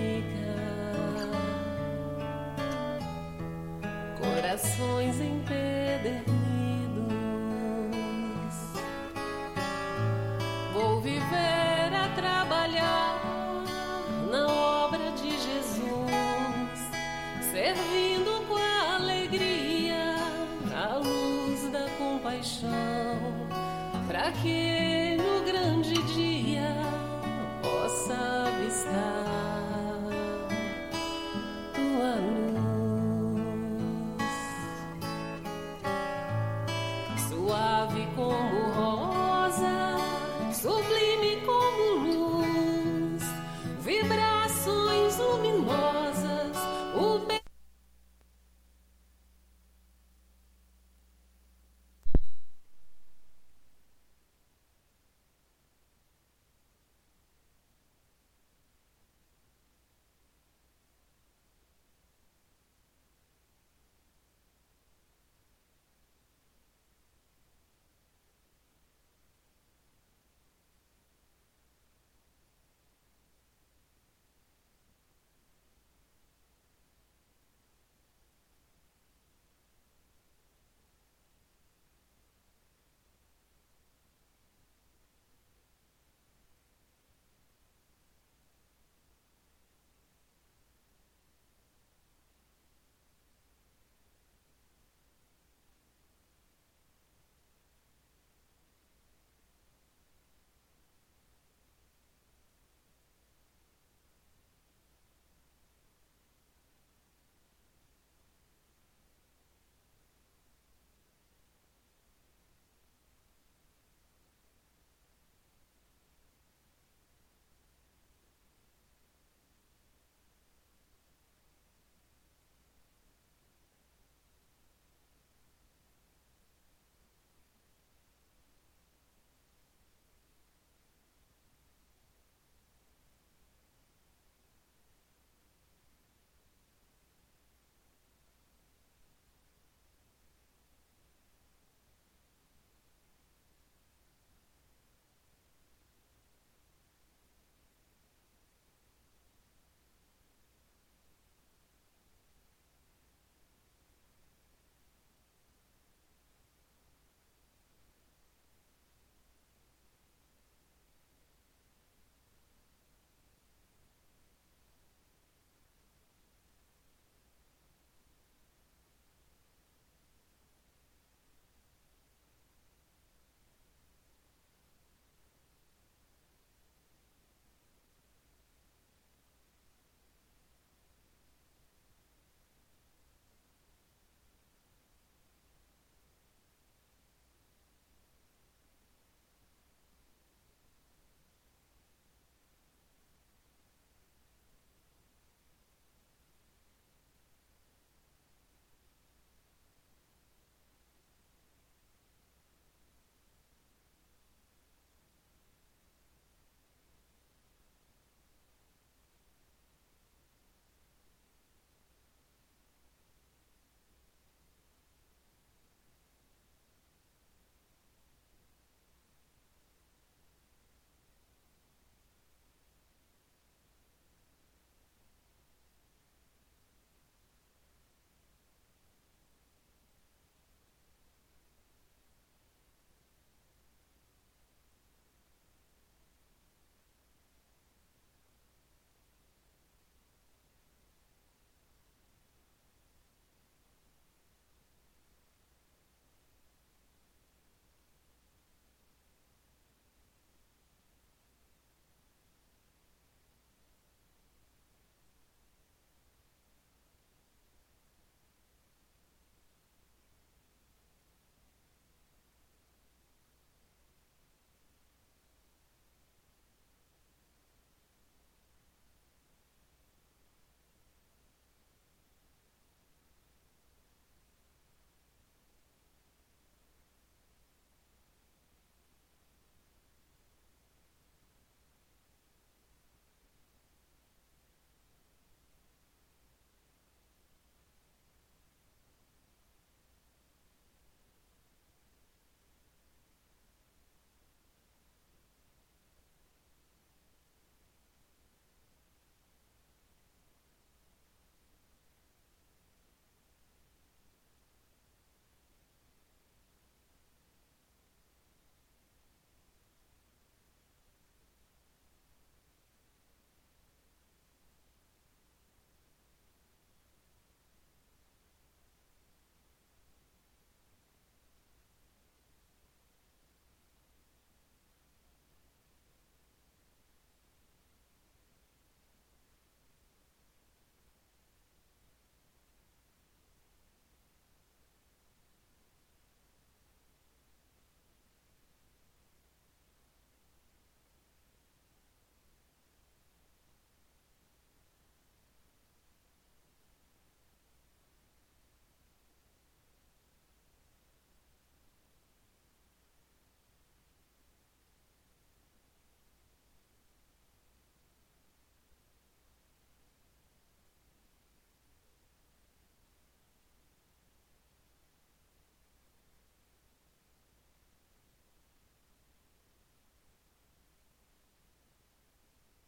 corações empedernidos. Vou viver a trabalhar na obra de Jesus, servindo com alegria a luz da compaixão, para que